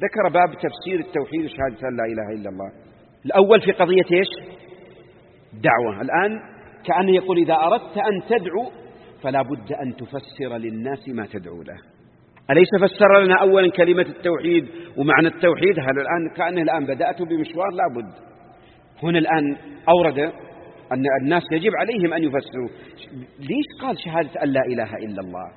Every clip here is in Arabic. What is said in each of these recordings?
ذكر باب تفسير التوحيد وشهادة أن لا إله إلا الله. الأول في قضية إيش؟ دعوة. الآن كأنه يقول إذا أردت أن تدعو فلا بد أن تفسر للناس ما تدعو له. أليس فسر لنا أولا كلمة التوحيد ومعنى التوحيد؟ هل الآن كأنه الآن بدأت بمشوار لا بد. هنا الآن أورد أن الناس يجب عليهم أن يفسروا. ليش قال شهادة أن لا إله إلا الله؟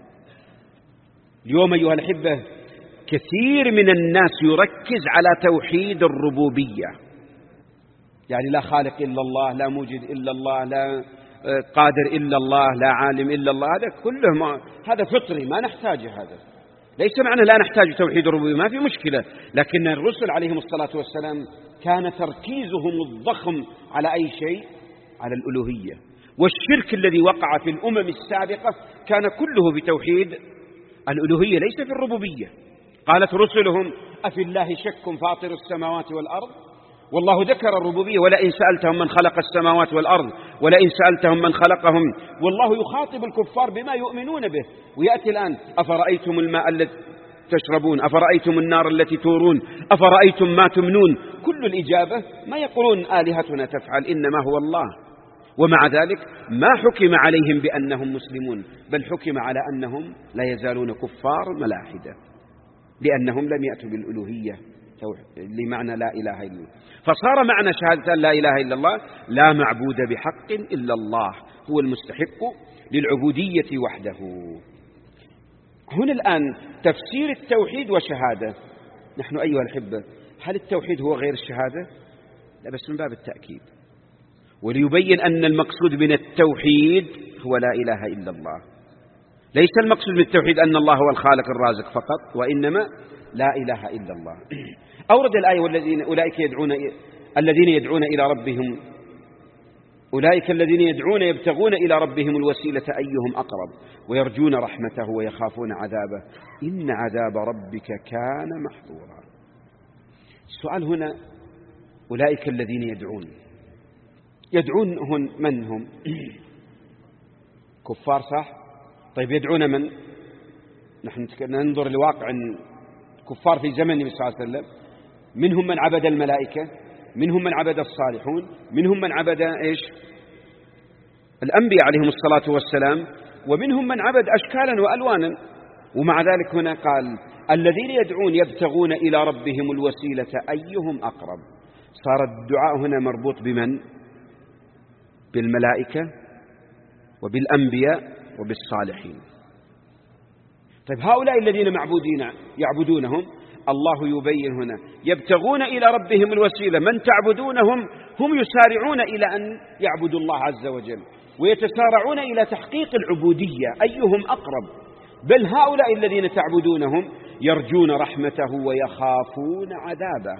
اليوم أيها الأحبة كثير من الناس يركز على توحيد الربوبية، يعني لا خالق إلا الله، لا موجد إلا الله، لا قادر إلا الله، لا عالم إلا الله. هذا كله هذا فطري ما نحتاجه. هذا ليس معنى لا نحتاج توحيد الربوبية، ما في مشكلة، لكن الرسل عليهم الصلاة والسلام كان تركيزهم الضخم على أي شيء؟ على الألوهية. والشرك الذي وقع في الأمم السابقة كان كله بتوحيد الألوهية ليس في الربوبية. قالت رسلهم أفي الله شك فاطر السماوات والأرض، والله ذكر الربوبية ولئن سألتهم من خلق السماوات والأرض ولئن سألتهم من خلقهم، والله يخاطب الكفار بما يؤمنون به. ويأتي الآن أفرأيتم الماء الذي تشربون أفرأيتم النار التي تورون أفرأيتم ما تمنون. كل الإجابة ما يقولون آلهتنا تفعل، إنما هو الله. ومع ذلك ما حكم عليهم بأنهم مسلمون، بل حكم على أنهم لا يزالون كفار ملاحدة، لأنهم لم يأتوا بالألوهية لمعنى لا إله إلا الله. فصار معنى شهادة لا إله إلا الله لا معبود بحق إلا الله، هو المستحق للعبودية وحده. هنا الآن تفسير التوحيد وشهادة. نحن أيها الأحبة هل التوحيد هو غير الشهادة؟ لا، بس من باب التأكيد وليبين أن المقصود من التوحيد هو لا إله إلا الله. ليس المقصود من التوحيد أن الله هو الخالق الرازق فقط، وإنما لا إله إلا الله. أورد الآية والذين أولئك الذين يدعون إلى ربهم أولئك الذين يدعون يبتغون إلى ربهم الوسيلة أيهم أقرب ويرجون رحمته ويخافون عذابه إن عذاب ربك كان محظورا. السؤال هنا أولئك الذين يدعون من هم؟ كفار صح؟ طيب يدعون من؟ نحن ننظر لواقع الكفار في زمن النبي صلى الله عليه وسلم، منهم من عبد الملائكة، منهم من عبد الصالحون، منهم من عبد إيش؟ الأنبياء عليهم الصلاة والسلام، ومنهم من عبد أشكالا وألوانا. ومع ذلك هنا قال الذين يدعون يبتغون إلى ربهم الوسيلة أيهم أقرب. صار الدعاء هنا مربوط بمن؟ بالملائكة وبالأنبياء وبالصالحين. طيب هؤلاء الذين يعبدونهم الله يبين هنا يبتغون إلى ربهم الوسيلة، من تعبدونهم هم يسارعون إلى أن يعبدوا الله عز وجل ويتسارعون إلى تحقيق العبودية أيهم أقرب. بل هؤلاء الذين تعبدونهم يرجون رحمته ويخافون عذابه.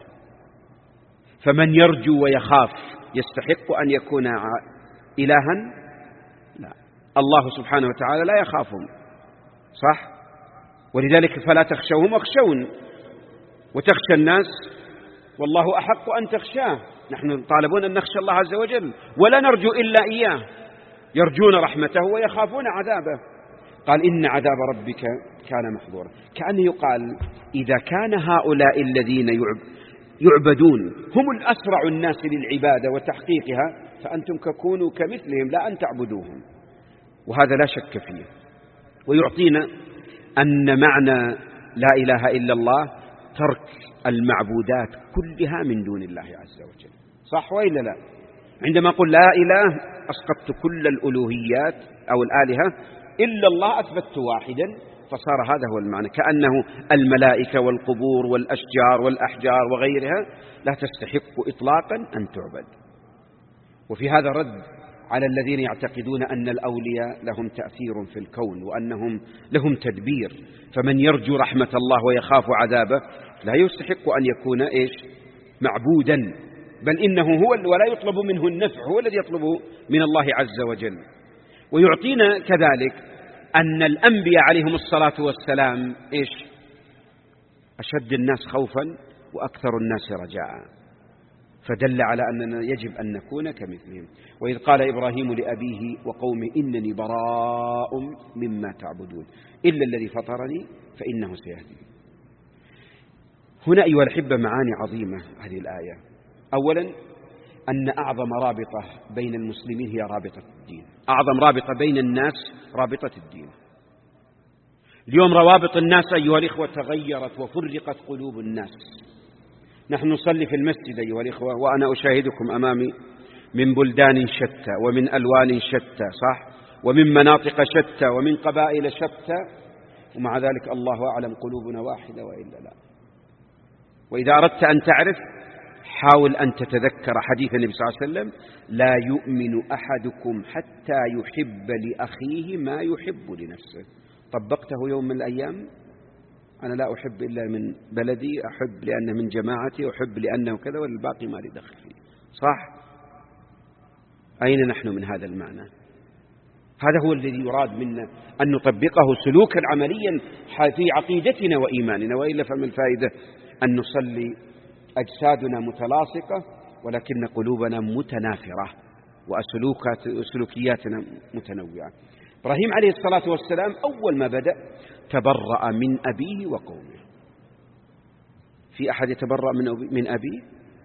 فمن يرجو ويخاف يستحق أن يكون إلها؟ لا، الله سبحانه وتعالى لا يخافهم، صح؟ ولذلك فلا تخشوهم واخشون، وتخشى الناس والله أحق أن تخشاه. نحن طالبون أن نخشى الله عز وجل ولا نرجو إلا إياه. يرجون رحمته ويخافون عذابه. قال إن عذاب ربك كان محظورا. كأنه يقال إذا كان هؤلاء الذين يعبدون هم الأسرع الناس للعبادة وتحقيقها، فأنتم كونوا كمثلهم لا أن تعبدوهم. وهذا لا شك فيه. ويعطينا أن معنى لا إله إلا الله ترك المعبودات كلها من دون الله عز وجل، صح وإلا لا؟ عندما أقول لا إله أسقطت كل الألوهيات أو الآلهة إلا الله، أثبت واحدا، فصار هذا هو المعنى. كأنه الملائكة والقبور والأشجار والأحجار وغيرها لا تستحق إطلاقا أن تعبد. وفي هذا رد على الذين يعتقدون أن الأولياء لهم تأثير في الكون وأنهم لهم تدبير، فمن يرجو رحمة الله ويخاف عذابه لا يستحق أن يكون إيش؟ معبودا، بل إنه هو ولا يطلب منه النفع، هو الذي يطلبه من الله عز وجل. ويعطينا كذلك أن الأنبياء عليهم الصلاة والسلام إيش؟ أشد الناس خوفا وأكثر الناس رجاء، فدل على أننا يجب أن نكون كمثلهم. وإذ قال إبراهيم لأبيه وقومه إنني براء مما تعبدون إلا الذي فطرني فإنه سيهدين. هنا أيها الأحبة معاني عظيمة هذه الآية. أولا أن أعظم رابطة بين المسلمين هي رابطة الدين، أعظم رابطة بين الناس رابطة الدين. اليوم روابط الناس أيها الإخوة تغيرت وفرقت قلوب الناس. نحن نصلي في المسجد أيها الإخوة وأنا أشاهدكم أمامي من بلدان شتى ومن ألوان شتى، صح، ومن مناطق شتى ومن قبائل شتى، ومع ذلك الله أعلم قلوبنا واحدة وإلا لا. وإذا أردت أن تعرف حاول أن تتذكر حديث النبي صلى الله عليه وسلم: لا يؤمن أحدكم حتى يحب لأخيه ما يحب لنفسه. طبقته يوم من الأيام؟ أنا لا أحب إلا من بلدي، أحب لأنه من جماعتي، أحب لأنه كذا، والباقي ما لي دخل فيه، صح؟ أين نحن من هذا المعنى؟ هذا هو الذي يراد منا أن نطبقه سلوكا عمليا في عقيدتنا وإيماننا، وإلا فما الفائدة أن نصلي أجسادنا متلاصقة ولكن قلوبنا متنافرة وسلوكياتنا متنوعة. إبراهيم عليه الصلاة والسلام أول ما بدأ تبرأ من أبيه وقومه. في أحد يتبرأ من أبيه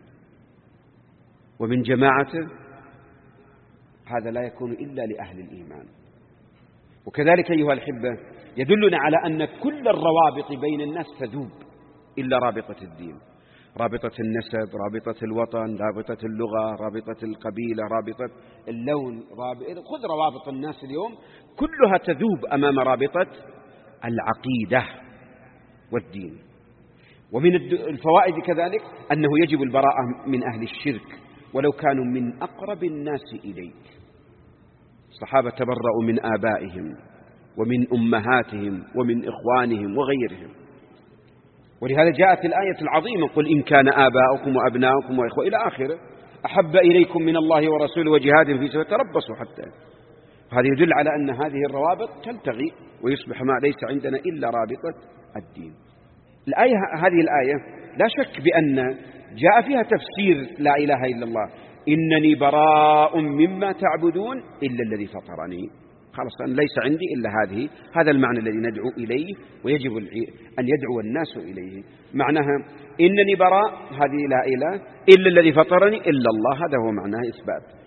ومن جماعته؟ هذا لا يكون إلا لأهل الإيمان. وكذلك أيها الأحبة يدلنا على أن كل الروابط بين الناس تذوب إلا رابطة الدين، رابطة النسب، رابطة الوطن، رابطة اللغة، رابطة القبيلة، رابطة اللون، خذ روابط الناس اليوم كلها تذوب أمام رابطة العقيدة والدين. ومن الفوائد كذلك أنه يجب البراءة من أهل الشرك ولو كانوا من أقرب الناس إليك. الصحابة تبرأوا من آبائهم ومن أمهاتهم ومن إخوانهم وغيرهم، ولهذا جاءت الآية العظيمة: قل إن كان آباؤكم وأبناؤكم وإخوة إلى آخره أحب إليكم من الله ورسوله وجهاد في سبيله تربصوا حتى. هذا يدل على أن هذه الروابط تلتغي ويصبح ما ليس عندنا إلا رابطة الدين. هذه الآية لا شك بأن جاء فيها تفسير لا إله إلا الله: إنني براء مما تعبدون إلا الذي فطرني. خلاص أنا ليس عندي إلا هذا المعنى الذي ندعو إليه ويجب أن يدعو الناس إليه. معناها إنني براء، هذه لا إله إلا الذي فطرني إلا الله، هذا هو معناه إثبات.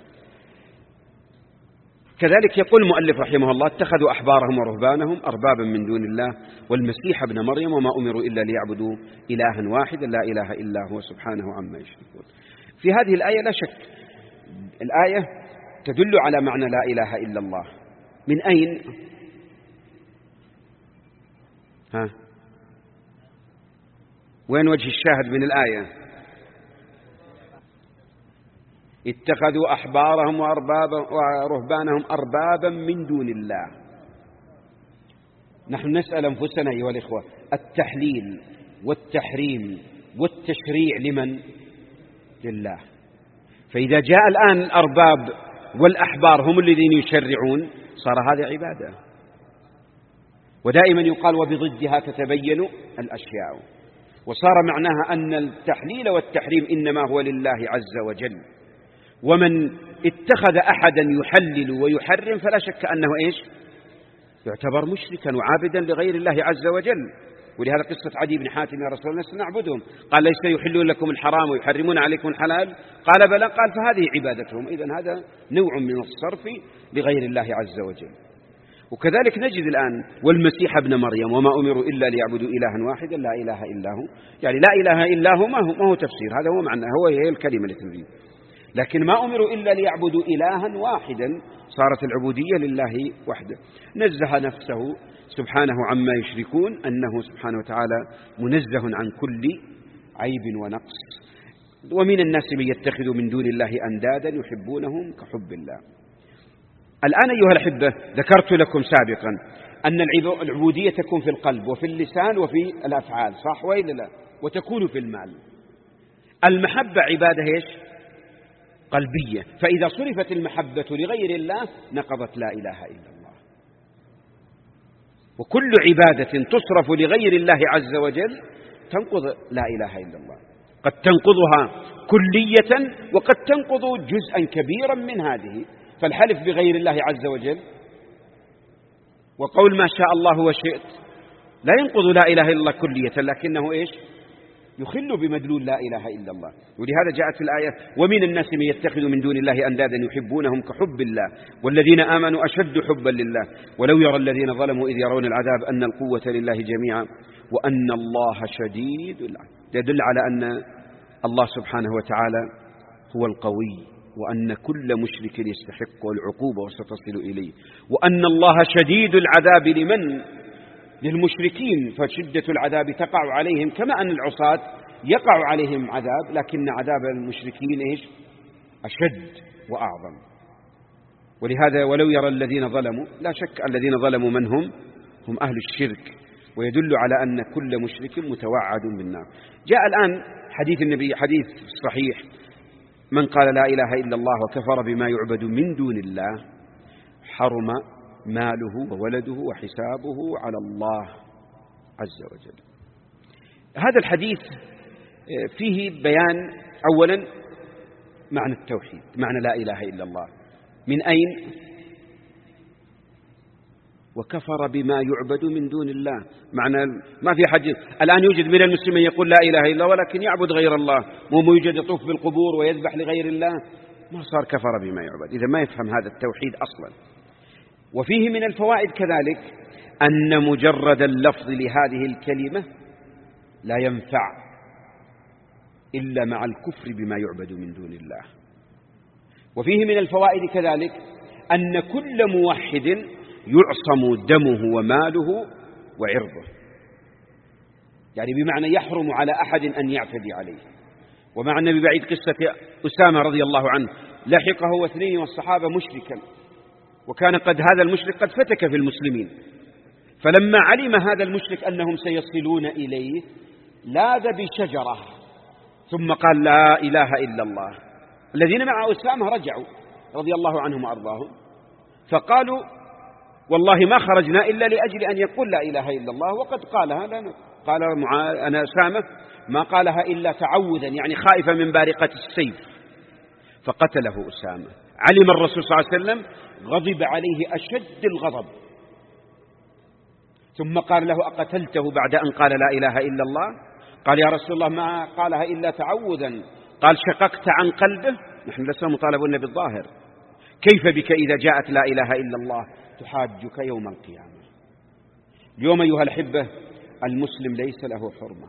كذلك يقول المؤلف رحمه الله: اتخذوا أحبارهم ورهبانهم أربابا من دون الله والمسيح ابن مريم وما أمروا إلا ليعبدوا إلها واحدا لا إله إلا هو سبحانه عما يشركون. في هذه الآية لا شك الآية تدل على معنى لا إله إلا الله. من أين؟ وين وجه الشاهد من الآية؟ اتخذوا أحبارهم ورهبانهم أربابا من دون الله. نحن نسأل أنفسنا أيها الإخوة: التحليل والتحريم والتشريع لمن؟ لله. فإذا جاء الآن الأرباب والأحبار هم الذين يشرعون صار هذا عبادة. ودائما يقال: وبضدها تتبين الأشياء. وصار معناها أن التحليل والتحريم إنما هو لله عز وجل، ومن اتخذ أحدا يحلل ويحرم فلا شك أنه يعتبر مشركا وعابدا لغير الله عز وجل. ولهذا قصة عدي بن حاتم: يا رسول الله سنعبدهم، قال: ليس يحلون لكم الحرام ويحرمون عليكم الحلال؟ قال: بلى. قال: فهذه عبادتهم. إذن هذا نوع من الصرف لغير الله عز وجل. وكذلك نجد الآن: والمسيح ابن مريم وما أمروا إلا ليعبدوا إلها واحدا لا إله إلا هو. يعني لا إله إلا هو ما هو تفسير، هذا هو معنى، هي الكلمة التي نريد. لكن ما أمروا إلا ليعبدوا إلها واحدا، صارت العبودية لله وحده. نزه نفسه سبحانه عما يشركون، أنه سبحانه وتعالى منزه عن كل عيب ونقص. ومن الناس من يتخذ من دون الله أندادا يحبونهم كحب الله. الآن أيها الأحبة ذكرت لكم سابقا أن العبودية تكون في القلب وفي اللسان وفي الأفعال، صح وإلا لا؟ وتكون في المال. المحبة عبادة قلبية، فإذا صرفت المحبة لغير الله نقضت لا إله إلا الله. وكل عبادة تصرف لغير الله عز وجل تنقض لا إله إلا الله. قد تنقضها كلية وقد تنقض جزءا كبيرا من هذه. فالحلف بغير الله عز وجل وقول ما شاء الله وشئت لا ينقض لا إله إلا الله كلية، لكنه يخل بمدلول لا إله إلا الله. ولهذا جاءت في الآية ومن الناس من يتخذ من دون الله أندادا يحبونهم كحب الله والذين آمنوا أشد حبا لله ولو يرى الذين ظلموا إذ يرون العذاب أن القوة لله جميعا وأن الله شديد العذاب. يدل على أن الله سبحانه وتعالى هو القوي وأن كل مشرك يستحق العقوبة وستصل إليه، وأن الله شديد العذاب للمشركين، فشدة العذاب تقع عليهم كما أن العصاة يقع عليهم عذاب، لكن عذاب المشركين أشد وأعظم. ولهذا ولو يرى الذين ظلموا، لا شك الذين ظلموا من هم أهل الشرك، ويدل على أن كل مشرك متوعد بالنار. جاء الآن حديث النبي حديث صحيح: من قال لا إله إلا الله وكفر بما يعبد من دون الله حرم ماله وولده وحسابه على الله عز وجل. هذا الحديث فيه بيان أولا معنى التوحيد، معنى لا إله إلا الله، من أين؟ وكفر بما يعبد من دون الله، معنى ما في حد الآن يوجد من المسلمين يقول لا إله إلا الله ولكن يعبد غير الله، مو يوجد يطوف بالقبور ويذبح لغير الله، ما صار كفر بما يعبد، إذا ما يفهم هذا التوحيد أصلا. وفيه من الفوائد كذلك أن مجرد اللفظ لهذه الكلمة لا ينفع إلا مع الكفر بما يعبد من دون الله. وفيه من الفوائد كذلك أن كل موحد يعصم دمه وماله وعرضه، يعني بمعنى يحرم على أحد أن يعتدي عليه. ومع النبي بعيد قصة أسامة رضي الله عنه، لحقه واثنين والصحابة مشركا، وكان قد هذا المشرك قد فتك في المسلمين، فلما علم هذا المشرك أنهم سيصلون إليه لاذ بشجرة ثم قال لا إله إلا الله. الذين مع أسامة رجعوا رضي الله عنهم وأرضاهم فقالوا والله ما خرجنا إلا لأجل أن يقول لا إله إلا الله وقد قالها لنا. قال أنا أسامة ما قالها إلا تعوذا، يعني خائفا من بارقة السيف، فقتله أسامة. علم الرسول صلى الله عليه وسلم، غضب عليه أشد الغضب، ثم قال له أقتلته بعد أن قال لا إله إلا الله؟ قال يا رسول الله ما قالها إلا تعوذا. قال شققت عن قلبه؟ نحن لسنا مطالبون بالظاهر، كيف بك إذا جاءت لا إله إلا الله تحاجك يوم القيامة. اليوم أيها الأحبة المسلم ليس له حرمة،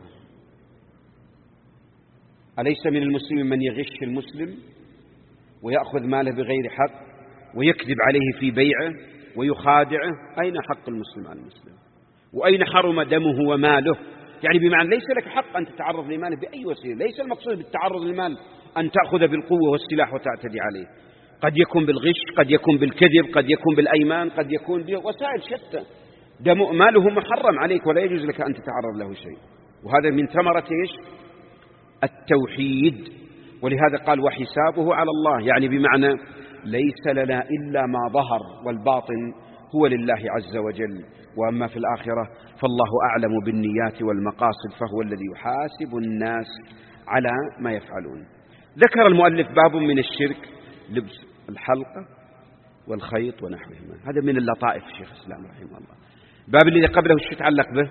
أليس من المسلم من يغش المسلم ويأخذ ماله بغير حق ويكذب عليه في بيعه ويخادعه؟ أين حق المسلم على المسلم؟ وأين حرم دمه وماله؟ يعني بمعنى ليس لك حق أن تتعرض لماله بأي وسيلة، ليس المقصود بالتعرض للمال أن تأخذ بالقوة والسلاح وتعتدي عليه، قد يكون بالغش، قد يكون بالكذب، قد يكون بالأيمان، قد يكون بوسائل شتى. ماله محرم عليك ولا يجوز لك أن تتعرض له شيء، وهذا من ثمرة التوحيد. ولهذا قال وحسابه على الله، يعني بمعنى ليس لنا إلا ما ظهر والباطن هو لله عز وجل، وأما في الآخرة فالله أعلم بالنيات والمقاصد فهو الذي يحاسب الناس على ما يفعلون. ذكر المؤلف باب من الشرك لبس الحلقة والخيط ونحوهما، هذا من اللطائف شيخ الإسلام رحمه الله. باب الذي قبله ايش يتعلق به؟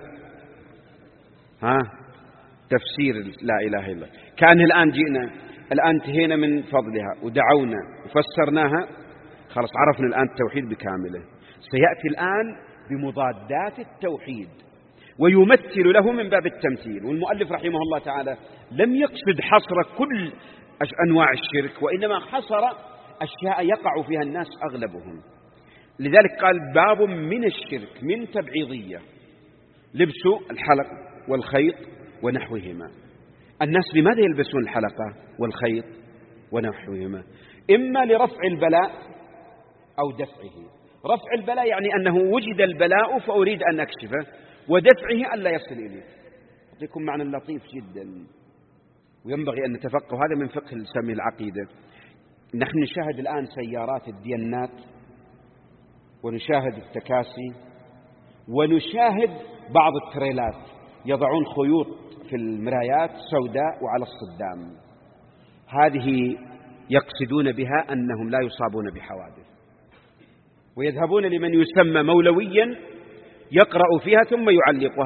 تفسير لا إله إلا الله. كان الآن جئنا الآن انتهينا من فضلها ودعونا وفسرناها، خلاص عرفنا الآن التوحيد بكامله. سيأتي الآن بمضادات التوحيد ويمثل له من باب التمثيل. والمؤلف رحمه الله تعالى لم يقصد حصر كل أنواع الشرك، وإنما حصر أشياء يقع فيها الناس أغلبهم. لذلك قال باب من الشرك من تبعيضية، لبس الحلق والخيط ونحوهما. الناس لماذا يلبسون الحلقة والخيط ونحوهما؟ إما لرفع البلاء أو دفعه. رفع البلاء يعني أنه وجد البلاء فأريد أن أكشفه، ودفعه ألا يصل إليه. أعطيكم معنى لطيف جدا وينبغي أن نتفقه، هذا من فقه السمي العقيدة. نحن نشاهد الآن سيارات الديانات ونشاهد التكاسي ونشاهد بعض التريلات يضعون خيوط في المرايات سوداء وعلى الصدام، هذه يقصدون بها أنهم لا يصابون بحوادث، ويذهبون لمن يسمى مولويا يقرأ فيها ثم يعلقها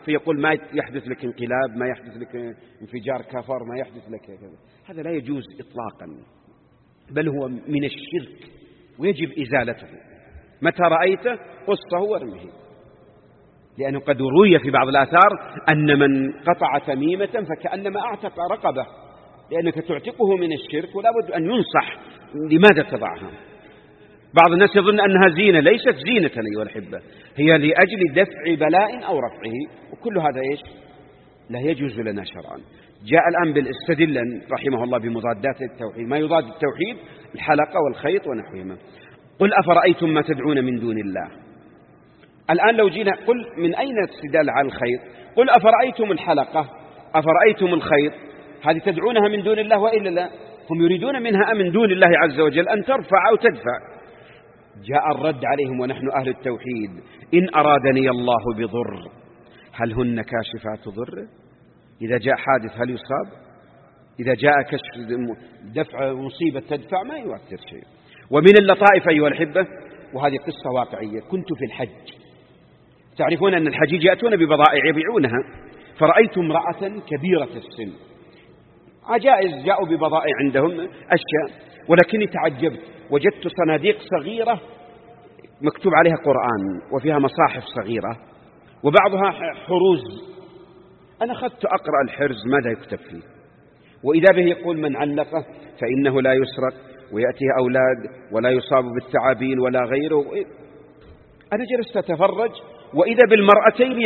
فيقول ما يحدث لك انقلاب، ما يحدث لك انفجار كفر، ما يحدث لك كذا. هذا لا يجوز إطلاقا، بل هو من الشرك ويجب إزالته. متى رأيته قصه وارمه، لأنه قد روي في بعض الآثار أن من قطع تميمة فكأنما أعتق رقبة، لأنك تعتقه من الشرك ولا بد أن ينصح لماذا تضعها. بعض الناس يظن أنها زينة، ليست زينة أيها الأحبة، هي لأجل دفع بلاء أو رفعه، وكل هذا إيش لا يجوز لنا شرعا. جاء الآن بالاستدلا رحمه الله بمضادات التوحيد، ما يضاد التوحيد الحلقة والخيط ونحوهما. قل أفرأيتم ما تدعون من دون الله. الآن لو جينا قل من أين الاستدلال على الخيط؟ قل أفرأيتم الحلقة، أفرأيتم الخيط، هذه تدعونها من دون الله وإلا لا؟ هم يريدون منها من دون الله عز وجل أن ترفع أو تدفع. جاء الرد عليهم ونحن أهل التوحيد: إن أرادني الله بضر هل هن كاشفات ضر؟ إذا جاء حادث هل يصاب؟ إذا جاء كشف دفع مصيبة تدفع ما يؤثر شيء. ومن اللطائف أيها الأحبة، وهذه قصة واقعية، كنت في الحج، تعرفون أن الحجيج يأتون ببضائع يبيعونها، فرأيت امرأة كبيرة السن، عجائز جاءوا ببضائع عندهم أشياء، ولكني تعجبت، وجدت صناديق صغيرة مكتوب عليها قرآن وفيها مصاحف صغيرة وبعضها حروز. أنا أخذت أقرأ الحرز ماذا يكتب فيه، وإذا به يقول من علقه فإنه لا يسرق ويأتيه أولاد ولا يصاب بالثعابين ولا غيره. أنا جلست أتفرج، وإذا بالمرأتين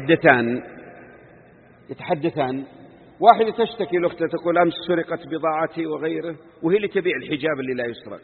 يتحدثان، واحدة تشتكي لأختها تقول أمس سرقت بضاعتي وغيره، وهي اللي تبيع الحجاب اللي لا يسرق.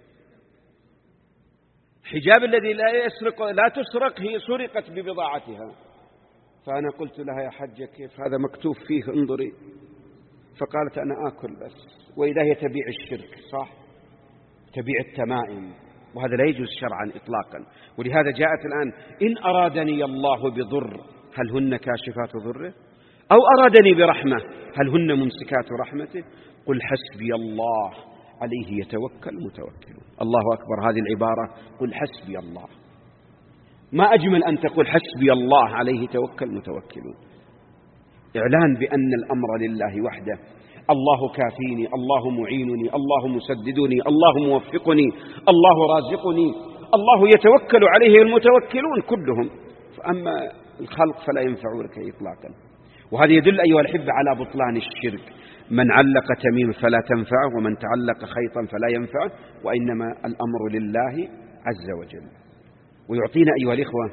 الحجاب الذي لا تسرق هي سرقت ببضاعتها. فأنا قلت لها يا حجة كيف هذا مكتوب فيه انظري، فقالت أنا آكل بس، وإذا هي تبيع الشرك صح، تبيع التمائم، وهذا لا يجوز شرعا إطلاقا. ولهذا جاءت الآن إن أرادني الله بضر هل هن كاشفات ضره، أو أرادني برحمة هل هن ممسكات رحمته. قل حسبي الله عليه يتوكل متوكلون. الله أكبر، هذه العبارة قل حسبي الله، ما أجمل أن تقول حسبي الله عليه توكل متوكلون. إعلان بأن الأمر لله وحده، الله كافيني، الله معينني، الله مسددني، الله موفقني، الله رازقني، الله يتوكل عليه المتوكلون كلهم، فأما الخلق فلا ينفعونك إطلاقا. وهذا يدل أيها الأحبة على بطلان الشرك. من علق تميم فلا تنفعه، ومن تعلق خيطا فلا ينفعه، وإنما الأمر لله عز وجل. ويعطينا أيها الإخوة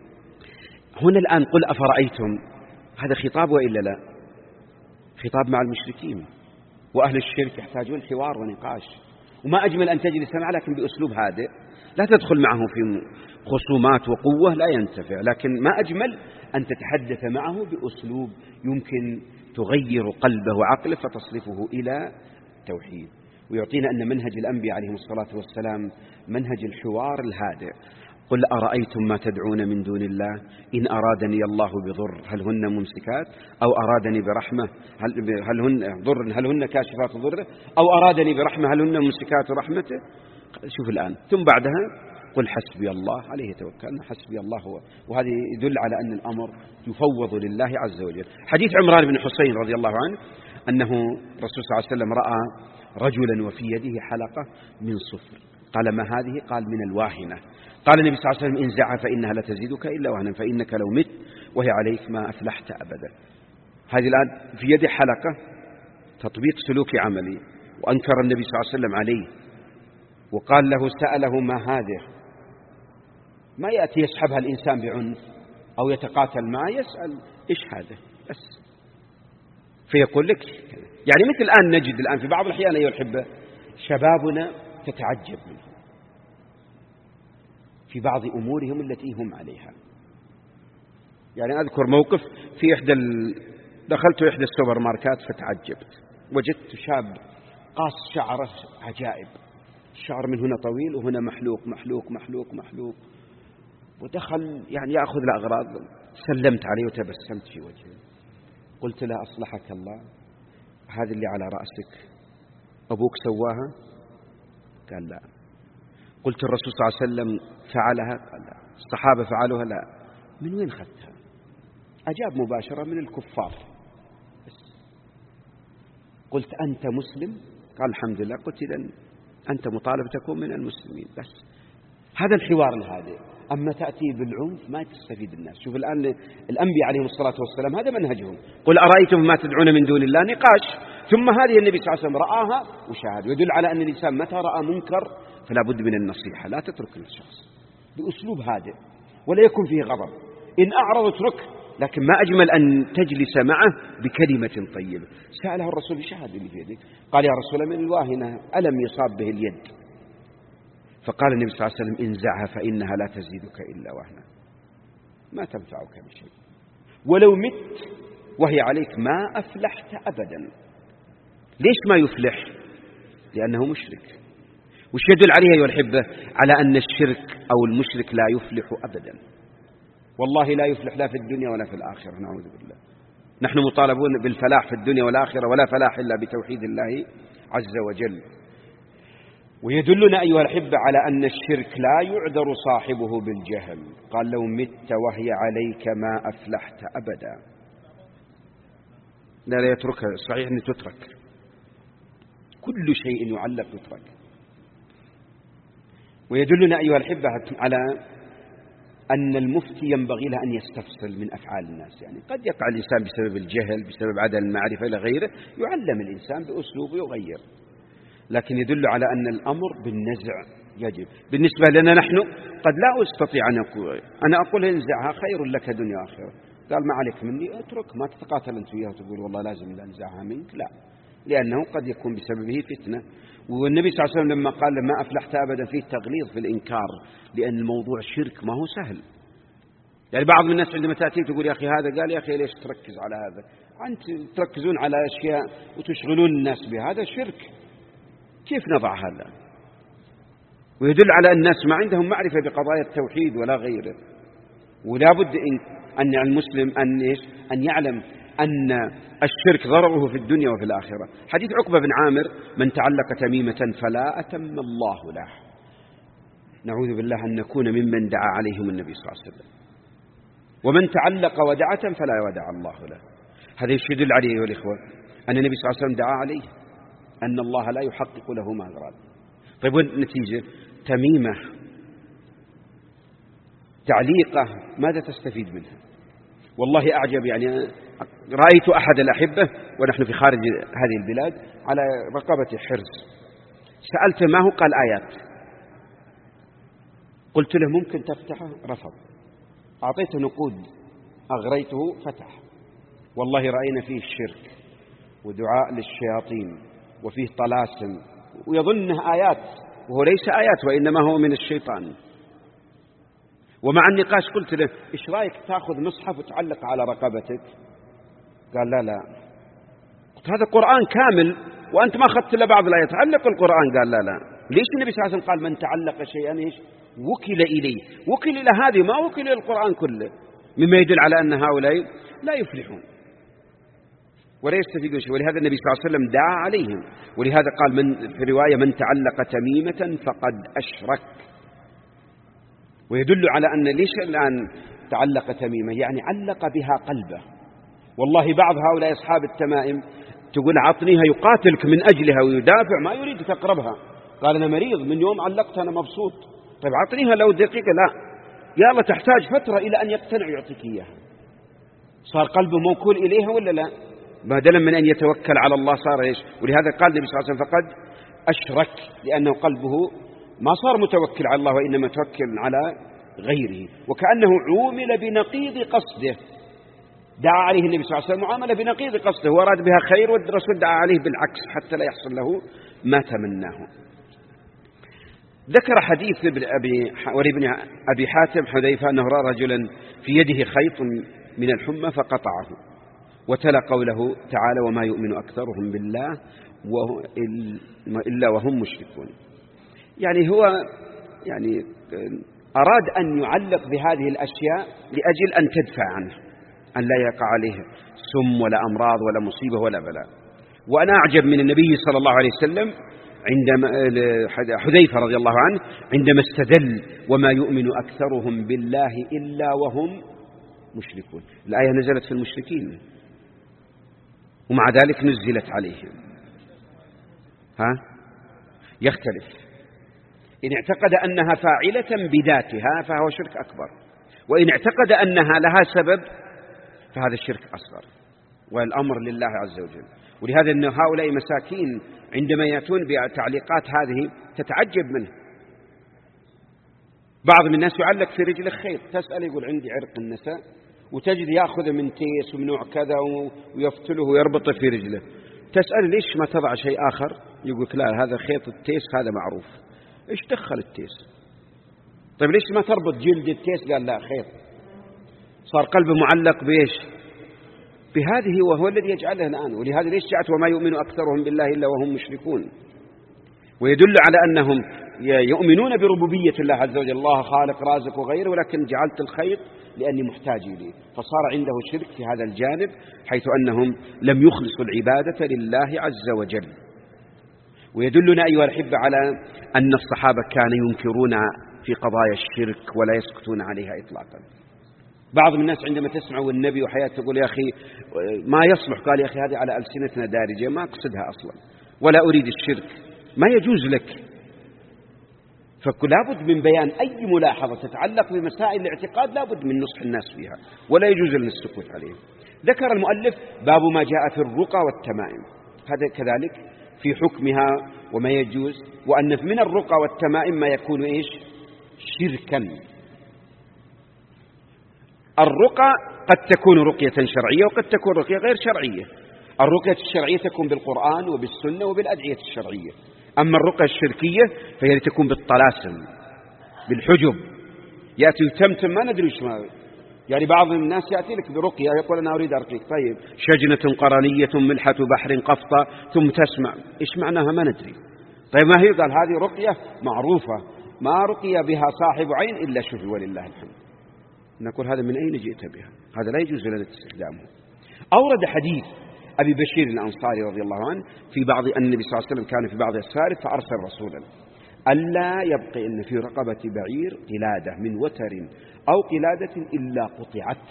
هنا الآن قل أفرأيتم، هذا خطاب وإلا لا؟ خطاب مع المشركين، وأهل الشرك يحتاجون حوار ونقاش، وما أجمل أن تجلس معه لكن بأسلوب هادئ، لا تدخل معه في خصومات وقوة لا ينتفع، لكن ما أجمل أن تتحدث معه بأسلوب يمكن تغير قلبه وعقله فتصرفه إلى التوحيد. ويعطينا أن منهج الأنبياء عليهم الصلاة والسلام منهج الحوار الهادئ. قل أرأيتم ما تدعون من دون الله إن أرادني الله بضر هل هن ممسكات، أو أرادني برحمة هل هن كاشفات ضره، أو أرادني برحمة هل هن ممسكات رحمته. شوف الآن، ثم بعدها قل حسبي الله عليه توكلنا، حسبي الله هو. وهذا يدل على أن الأمر يفوض لله عز وجل. حديث عمران بن حسين رضي الله عنه أنه الرسول صلى الله عليه وسلم رأى رجلا وفي يده حلقة من صفر، قال ما هذه؟ قال من الواهنة. قال النبي صلى الله عليه وسلم انزعها فإنها لا تزيدك إلا وهنا، فإنك لو مت وهي عليك ما أفلحت أبدا. هذه الآن في يده حلقة، تطبيق سلوكي عملي. وأنكر النبي صلى الله عليه وسلم عليه وقال له، سأله ما هذه، ما يأتي يسحبها الإنسان بعنف أو يتقاتل معه، يسأل إيش هذا بس، فيقول لك يعني مثل الآن نجد الآن في بعض الأحيان أيها الأحبة شبابنا تتعجب منه في بعض أمورهم التي هم عليها. يعني أذكر موقف في دخلت إحدى السوبر ماركات فتعجبت، وجدت شاب قاص شعره عجائب، الشعر من هنا طويل وهنا محلوق محلوق محلوق محلوق، ودخل يعني يأخذ الأغراض، سلمت عليه وتبسمت في وجهه، قلت له أصلحك الله، هذه اللي على رأسك أبوك سواها؟ قال لا. قلت الرسول صلى الله عليه وسلم فعلها؟ قال لا. الصحابة فعلوها؟ لا. من وين خدتها؟ أجاب مباشرة من الكفار. قلت أنت مسلم؟ قال الحمد لله. قلت إذن أنت مطالب تكون من المسلمين. بس هذا الحوار الهادئ. أما تأتي بالعنف ما تستفيد الناس. شوف الآن الأنبياء عليهم الصلاة والسلام هذا منهجهم. قل أرأيتم ما تدعون من دون الله، نقاش. ثم هذه النبي صلى الله عليه وسلم رآها وشاهد، ويدل على أن الإنسان متى رأى منكر فلا بد من النصيحة. لا تترك الشخص بأسلوب هادئ ولا يكون فيه غضب. إن أعرض اترك، لكن ما أجمل أن تجلس معه بكلمة طيبة. سأله الرسول بشهادة اللي في يدك، قال يا رسول الله من الواهنة ألم يصاب به اليد؟ فقال النبي صلى الله عليه وسلم انزعها فإنها لا تزيدك إلا وهنا، ما تنفعك بشيء، ولو مت وهي عليك ما أفلحت أبدا. ليش ما يفلح؟ لأنه مشرك. وش يدل عليه أيها الأحبة؟ على أن الشرك أو المشرك لا يفلح أبدا، والله لا يفلح لا في الدنيا ولا في الآخرة، نعوذ بالله. نحن مطالبون بالفلاح في الدنيا والآخرة، ولا فلاح إلا بتوحيد الله عز وجل. ويدلنا أيها الأحبة على أن الشرك لا يعذر صاحبه بالجهل. قال لو مت وهي عليك ما أفلحت أبدا. لا يتركها، صحيح أن تترك، كل شيء يعلق يترك. ويدلنا أيها الأحبة على أن المفتي ينبغي له أن يستفصل من أفعال الناس. يعني قد يقع الإنسان بسبب الجهل، بسبب عدم المعرفة إلى غيره، يعلم الإنسان بأسلوب يغير. لكن يدل على أن الأمر بالنزع يجب. بالنسبة لنا نحن قد لا أستطيع أن أقول انزعها خير لك دنيا وآخرة. قال ما عليك مني، اترك، ما تتقاتل أنت وياه وتقول والله لازم أنزعها منك، لا، لأنه قد يكون بسببه فتنة. والنبي صلى الله عليه وسلم لما قال ما أفلحت أبدا فيه تغليظ في الإنكار، لأن الموضوع شرك ما هو سهل. يعني بعض من الناس عندما تأتي تقول يا أخي هذا، قال يا أخي ليش تركز على هذا؟ أنت تركزون على أشياء وتشغلون الناس بها، هذا شرك، كيف نضع هذا؟ ويدل على الناس ما عندهم معرفة بقضايا التوحيد ولا غيره. ولا بد أن المسلم أن يعلم أن الشرك ضرره في الدنيا وفي الآخرة. حديث عقبة بن عامر من تعلق تميمة فلا أتم الله له. نعوذ بالله أن نكون ممن دعا عليهم النبي صلى الله عليه وسلم. ومن تعلق ودعة فلا ودع الله له. هذا يدل عليه أيها الإخوة أن النبي صلى الله عليه وسلم دعا عليه، أن الله لا يحقق له ما أراد. طيب والنتيجة؟ تميمة، تعليقة، ماذا تستفيد منها؟ والله أعجب. يعني رأيت أحد الأحبة ونحن في خارج هذه البلاد على رقبة حرز، سألته ما هو؟ قال آيات. قلت له ممكن تفتحه؟ رفض. أعطيته نقود أغريته فتح. والله رأينا فيه الشرك ودعاء للشياطين وفيه طلاسم ويظنه آيات وهو ليس آيات، وإنما هو من الشيطان. ومع النقاش قلت له إيش رأيك تأخذ مصحف وتعلق على رقبتك؟ قال لا لا. قلت هذا قرآن كامل وأنت ما أخذت إلا بعض الآيات، علق القرآن. قال لا لا. ليش النبي صلى الله عليه وسلم قال من تعلق شيئا إيش وكل إليه؟ وكل إلى هذه، ما وكل إلى القرآن كله، مما يدل على أن هؤلاء لا يفلحون ولا يستفيدون شيء. ولهذا النبي صلى الله عليه وسلم دعا عليهم، ولهذا قال في رواية من تعلق تميمة فقد أشرك. ويدل على أن ليش الآن تعلق تميمة؟ يعني علق بها قلبه. والله بعض هؤلاء أصحاب التمائم تقول عطنيها يقاتلك من أجلها ويدافع، ما يريد تقربها. قال أنا مريض، من يوم علقت أنا مبسوط. طيب عطنيها لو دقيقة، لا، يا الله تحتاج فترة إلى أن يقتنع يعطيك إياها. صار قلبه موكول إليها ولا لا؟ بدلا من أن يتوكل على الله صار إيش؟ ولهذا قال النبي صلى الله عليه وسلم فقد أشرك، لأنه قلبه ما صار متوكل على الله وإنما متوكل على غيره، وكأنه عومل بنقيض قصده. دعا عليه النبي صلى الله عليه وسلم معاملة بنقيض قصده، هو أراد بها خير والرسول دعا عليه بالعكس حتى لا يحصل له ما تمناه. ذكر حديث ابن أبي حاتم حذيفة أنه رأى رجلا في يده خيط من الحمى فقطعه، وتلا قوله تعالى وما يؤمن أكثرهم بالله إلا وهم مشركون. يعني هو أراد أن يعلق بهذه الأشياء لأجل أن تدفع عنه، أن لا يقع عليه سم ولا أمراض ولا مصيبة ولا بلاء. وأنا أعجب من النبي صلى الله عليه وسلم عندما حذيفة رضي الله عنه عندما استدل وما يؤمن أكثرهم بالله إلا وهم مشركون. الآية نزلت في المشركين ومع ذلك نزلت عليهم. يختلف. إن اعتقد أنها فاعلة بذاتها فهو شرك أكبر، وإن اعتقد أنها لها سبب فهذا الشرك أصغر، والأمر لله عز وجل. ولهذا أن هؤلاء مساكين عندما يأتون بتعليقات هذه تتعجب منه. بعض من الناس يعلق في رجله خيط، تسأل يقول عندي عرق النساء، وتجد يأخذ من تيس ومن نوع كذا ويفتله ويربطه في رجله. تسأل ليش ما تضع شيء آخر؟ يقول لا، هذا خيط التيس هذا معروف. إيش دخل التيس؟ طيب ليش ما تربط جلد التيس؟ قال لا، خيط. صار قلبه معلق بإيش؟ بهذه، وهو الذي يجعله الآن. ولهذا ليش جاءت وما يؤمن أكثرهم بالله إلا وهم مشركون. ويدل على أنهم يؤمنون بربوبية الله عز وجل، الله خالق رازق وغيره، ولكن جعلت الخيط لأني محتاج إليه، فصار عنده شرك في هذا الجانب، حيث أنهم لم يخلصوا العبادة لله عز وجل. ويدلنا أيها الأحبة على أن الصحابة كانوا ينكرون في قضايا الشرك ولا يسكتون عليها إطلاقا. بعض الناس عندما تسمعوا النبي وحياته تقول يا أخي ما يصلح، قال يا أخي هذه على ألسنتنا دارجة ما أقصدها أصلا ولا أريد الشرك، ما يجوز لك. فلابد من بيان أي ملاحظة تتعلق بمسائل الاعتقاد، لابد من نصح الناس فيها ولا يجوز لنا السكوت عليهم. ذكر المؤلف باب ما جاء في الرقى والتمائم، هذا كذلك في حكمها وما يجوز، وأن من الرقى والتمائم ما يكون إيش؟ شركا. الرقى قد تكون رقية شرعية وقد تكون رقية غير شرعية. الرقية الشرعية تكون بالقرآن وبالسنة وبالأدعية الشرعية، أما الرقية الشركية فهي تكون بالطلاسم بالحجب، يأتي يتمتم ما ندري إيش ما. يعني بعض الناس يأتي لك برقية يقول أنا أريد أرقيك، طيب شجنة قرنية ملحة بحر قفطة، ثم تسمع إيش معناها ما ندري. طيب ما هي؟ قال هذه رقية معروفة ما رقي بها صاحب عين إلا شفي ولله الحمد. نقول هذا من أين جئت بها؟ هذا لا يجوز لنا استخدامه. أورد حديث أبي بشير الأنصاري رضي الله عنه في بعض النبي صلى الله عليه وسلم كان في بعض أسفاره فأرسل رسولا ألا يبقي إن في رقبة بعير قلادة من وتر أو قلادة إلا قطعت.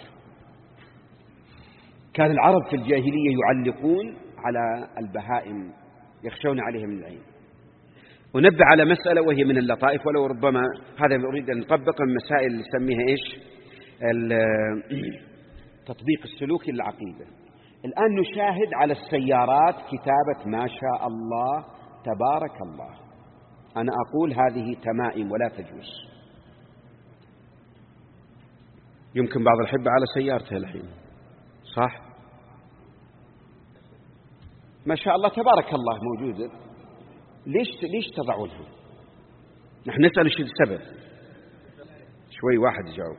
كان العرب في الجاهلية يعلقون على البهائم يخشون عليها من العين. ونبه على مسألة وهي من اللطائف، ولو ربما هذا نريد أن نطبق المسائل اللي نسميها إيش؟ تطبيق السلوك للعقيدة. الآن نشاهد على السيارات كتابة ما شاء الله تبارك الله. أنا أقول هذه تمائم ولا تجوز. يمكن بعض الحبة على سيارته الحين صح؟ ما شاء الله تبارك الله موجودة، ليش تضعونها؟ نحن نسأل ايش السبب. شوي واحد يجاوب.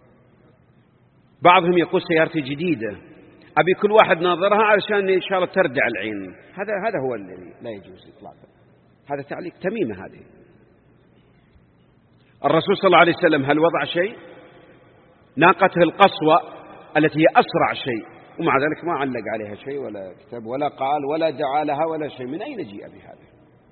بعضهم يقول سيارتي جديدة أبي كل واحد ناظرها علشان إن شاء الله تردع العين. هذا هو الذي لا يجوز إطلاقا. هذا تعليق تميمة. هذه الرسول صلى الله عليه وسلم هل وضع شيء؟ ناقته القصوى التي هي أسرع شيء، ومع ذلك ما علق عليها شيء ولا كتب ولا قال ولا دعا لها ولا شيء. من أين جيء بهذا؟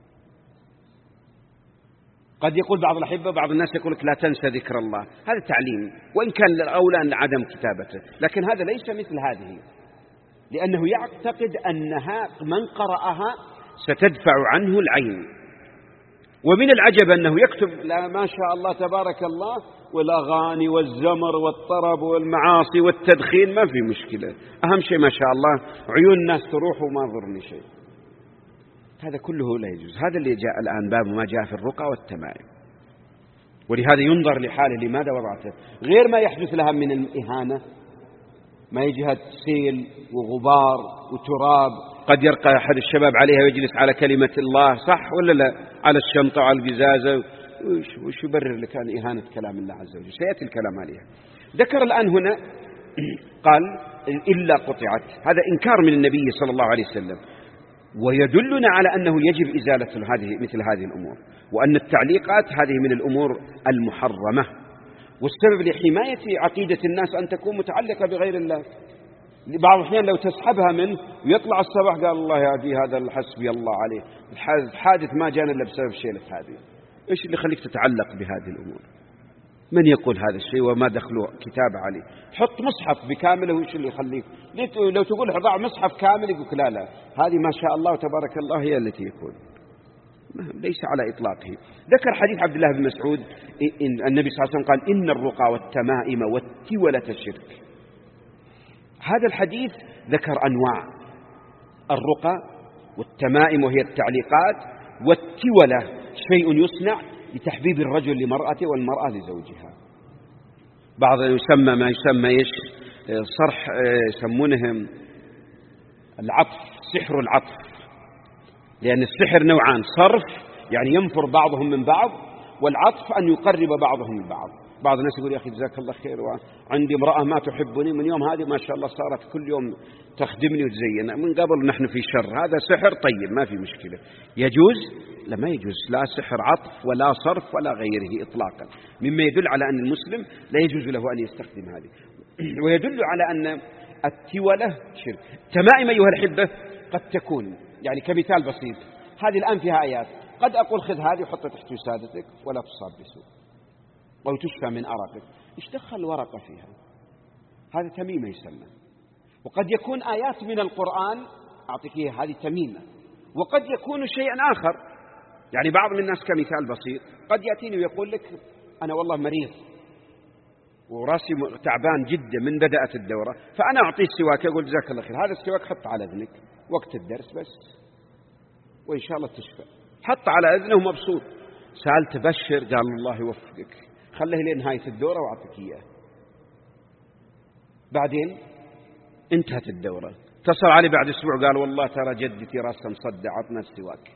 قد يقول بعض الأحبة بعض الناس يقول لك لا تنسى ذكر الله، هذا تعليم، وإن كان الأولى أن عدم كتابته، لكن هذا ليس مثل هذه، لأنه يعتقد أنها من قرأها ستدفع عنه العين. ومن العجب أنه يكتب لا ما شاء الله تبارك الله والأغاني والزمر والطرب والمعاصي والتدخين ما في مشكلة، أهم شيء ما شاء الله عيون الناس تروح وما ضرني شيء. هذا كله لا يجوز. هذا اللي جاء الآن باب ما جاء في الرقى والتمائم. ولهذا ينظر لحاله لماذا وضعته، غير ما يحدث لها من الإهانة، ما يجهد سيل وغبار وتراب، قد يرقى أحد الشباب عليها ويجلس على كلمة الله صح ولا لا، على الشنطة وعلى القزازة، وش يبرر لك أن إهانة كلام الله عز وجل؟ سيأتي الكلام عليها. ذكر الآن هنا قال إلا قطعت، هذا إنكار من النبي صلى الله عليه وسلم، ويدلنا على أنه يجب إزالة مثل هذه الأمور، وأن التعليقات هذه من الأمور المحرمة، والسبب لحماية عقيدة الناس أن تكون متعلقة بغير الله. بعض الأحيان لو تسحبها منه ويطلع الصباح قال الله يهدي هذا الحسبي الله عليه، الحادث ما جانا إلا بسبب شيلة هذه. إيش اللي يخليك تتعلق بهذه الأمور؟ من يقول هذا الشيء وما دخلوا كتاب عليه؟ حط مصحف بكامله وش اللي يخليك؟ لو تقول ضع مصحف كامل يقول لا هذه ما شاء الله وتبارك الله هي التي يكون، ليس على إطلاقه. ذكر حديث عبد الله بن مسعود إن النبي صلى الله عليه وسلم قال إن الرقى والتمائم والتولة شرك. هذا الحديث ذكر أنواع الرقى والتمائم وهي التعليقات، والتولة شيء يصنع لتحبيب الرجل لمرأته والمرأة لزوجها. بعض يسمى ما يسمى إيش صرح، يسمونهم العطف، سحر العطف، لأن السحر نوعان: صرف يعني ينفر بعضهم من بعض، والعطف أن يقرب بعضهم من بعض. بعض الناس يقول يا أخي جزاك الله خير وعندي امرأة ما تحبني، من يوم هذه ما شاء الله صارت كل يوم تخدمني وتزين، من قبل نحن في شر، هذا سحر. طيب ما في مشكلة، يجوز؟ لا ما يجوز، لا سحر عطف ولا صرف ولا غيره إطلاقا، مما يدل على أن المسلم لا يجوز له أن يستخدم هذه. ويدل على أن التولة شرك. تمائم أيها الأحبة قد تكون يعني كمثال بسيط، هذه الآن فيها آيات، قد أقول خذ هذه وحطها تحت وسادتك ولا تصاب بسوء أو تشفى من أرقك، إيش دخل الورقة فيها؟ هذا تميمة يسمى. وقد يكون آيات من القرآن أعطيك هذه تميمة، وقد يكون شيئا آخر. يعني بعض من الناس كمثال بسيط قد يأتيني ويقول لك أنا والله مريض وراسي تعبان جدا من بدأت الدورة، فأنا أعطيه السواك، يقول جزاك الله خير هذا السواك حط على أذنك وقت الدرس بس وإن شاء الله تشفى. حط على أذنه مبسوط. سألت بشر قال الله يوفقك، خليه لنهاية الدورة وأعطيك إياه. بعدين انتهت الدورة، اتصل علي بعد أسبوع قال والله ترى جدتي راسها مصدع عطنا السواك.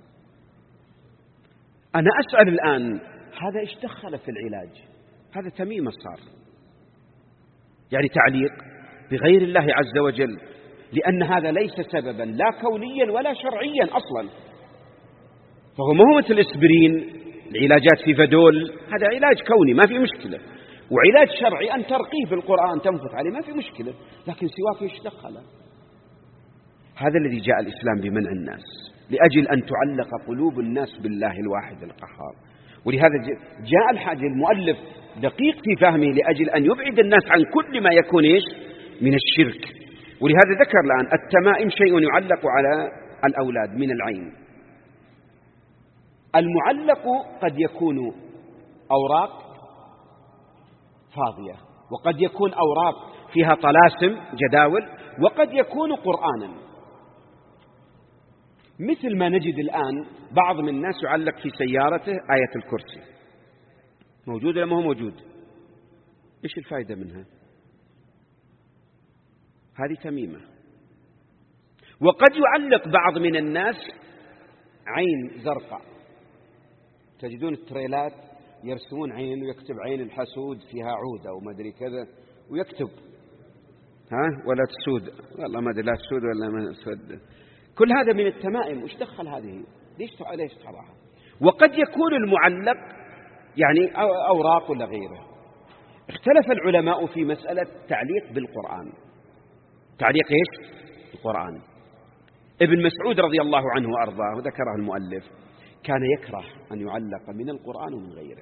أنا أسأل الآن هذا إيش دخل في العلاج؟ هذا تميمة صار، يعني تعليق بغير الله عز وجل، لأن هذا ليس سببا لا كونيا ولا شرعيا أصلا. فهو ما هو مثل الإسبرين العلاجات في فدول، هذا علاج كوني ما في مشكلة، وعلاج شرعي أن ترقيه في القرآن تنفث عليه ما في مشكلة، لكن سواك إيش دخله؟ هذا الذي جاء الإسلام بمنع الناس لأجل أن تعلق قلوب الناس بالله الواحد القهار. ولهذا جاء الحاج المؤلف دقيق في فهمه لأجل أن يبعد الناس عن كل ما يكون إيش من الشرك. ولهذا ذكر الآن التمائم شيء يعلق على الأولاد من العين. المعلق قد يكون أوراق فاضية، وقد يكون أوراق فيها طلاسم جداول، وقد يكون قرآنا، مثل ما نجد الآن بعض من الناس يعلق في سيارته آية الكرسي. موجود ولا ما هو موجود؟ إيش الفائدة منها؟ هذه تميمة. وقد يعلق بعض من الناس عين زرقاء، تجدون التريلات يرسمون عين ويكتب عين الحسود فيها عودة وما أدري كذا ويكتب ولا تسود، والله ما أدري لا تسود ولا ما تسود. كل هذا من التمائم. وش دخل هذه؟ ليش تراها؟ وقد يكون المعلق يعني أوراق ولا غيره. اختلف العلماء في مسألة تعليق بالقرآن. تعليق إيش؟ القرآن. ابن مسعود رضي الله عنه وأرضاه وذكره المؤلف كان يكره أن يعلق من القرآن ومن غيره،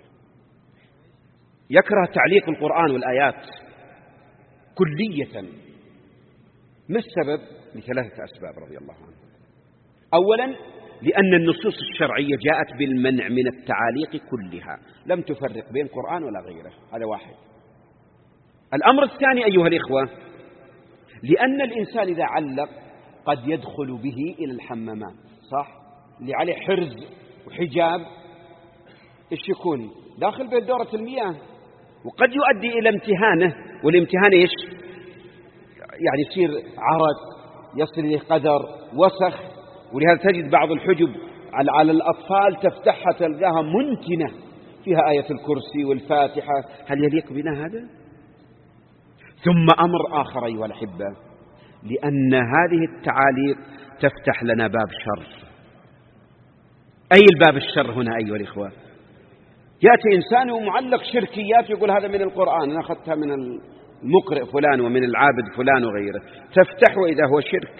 يكره تعليق القرآن والآيات كلية. ما السبب؟ لثلاثة أسباب رضي الله عنه. أولا لأن النصوص الشرعية جاءت بالمنع من التعاليق كلها، لم تفرق بين قرآن ولا غيره، هذا واحد. الأمر الثاني أيها الإخوة لأن الإنسان إذا علق قد يدخل به إلى الحمامات، صح؟ اللي عليه حرز وحجاب إيش يكون؟ داخل بين دورة المياه، وقد يؤدي إلى امتهانه، والامتهان إيش؟ يعني يصير عرق، يصل إليه قدر وسخ. ولهذا تجد بعض الحجب على الأطفال تفتحها تلقاها منتنة فيها آية الكرسي والفاتحة. هل يليق بنا هذا؟ ثم أمر آخر أيها الأحبة، لأن هذه التعاليق تفتح لنا باب شر. أي الباب الشر هنا أيها الإخوة؟ يأتي إنسان ومعلق شركيات يقول هذا من القرآن، أنا أخذتها من المقرئ فلان ومن العابد فلان وغيره، تفتح وإذا هو شرك.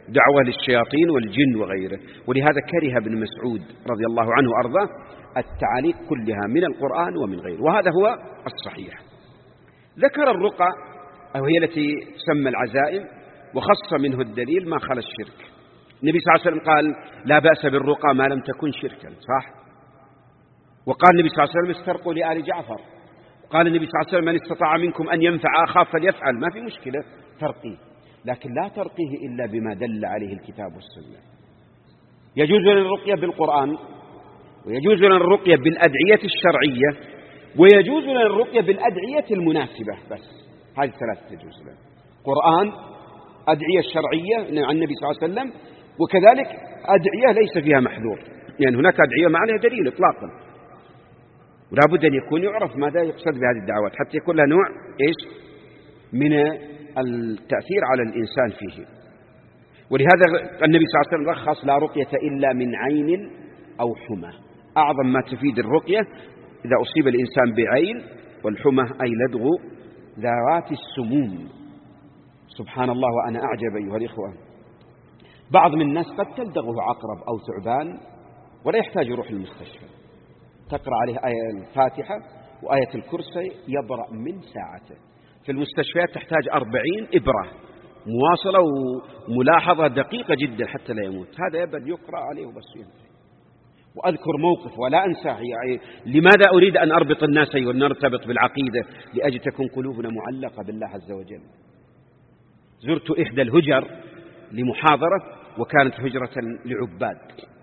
دعوة للشياطين والجن وغيره. ولهذا كره ابن مسعود رضي الله عنه وأرضاه التعاليق كلها من القرآن ومن غيره، وهذا هو الصحيح. ذكر الرقى وهي التي تسمى العزائم، وخص منه الدليل ما خلا الشرك. النبي صلى الله عليه وسلم قال لا بأس بالرقى ما لم تكن شركا، صح؟ وقال النبي صلى الله عليه وسلم استرقوا لآل جعفر. قال النبي صلى الله عليه وسلم من استطاع منكم أن ينفع أخاه فليفعل، ما في مشكلة ترقيه، لكن لا ترقيه إلا بما دل عليه الكتاب والسنة. يجوز لنا الرقية بالقرآن، ويجوز لنا الرقية بالأدعية الشرعية، ويجوز لنا الرقية بالأدعية المناسبة. بس هذه الثلاثة تجوز لنا: قرآن، أدعية الشرعية عن النبي صلى الله عليه وسلم، وكذلك أدعية ليس فيها محذور، يعني هناك أدعية ما عليها دليل إطلاقا، ولا بد أن يكون يعرف ماذا يقصد بهذه الدعوات حتى يكون لها نوع من التأثير على الإنسان فيه. ولهذا النبي صلى الله عليه وسلم رخص لا رقية إلا من عين أو حمى. أعظم ما تفيد الرقية إذا أصيب الإنسان بعين، والحمى أي لدغ ذوات السموم. سبحان الله وأنا أعجب أيها الإخوة، بعض من الناس قد تلدغه عقرب أو ثعبان ولا يحتاج يروح المستشفى، تقرأ عليه آية الفاتحة وآية الكرسي يبرأ من ساعته. في المستشفيات تحتاج 40 إبرة مواصلة وملاحظة دقيقة جدا حتى لا يموت. هذا يبدأ يقرأ عليه وبس ينتهي. وأذكر موقف ولا أنساه، يعني لماذا أريد أن أربط الناس ونرتبط بالعقيدة؟ لأجل تكون قلوبنا معلقة بالله عز وجل. زرت إحدى الهجر لمحاضرة، وكانت هجرة لعباد،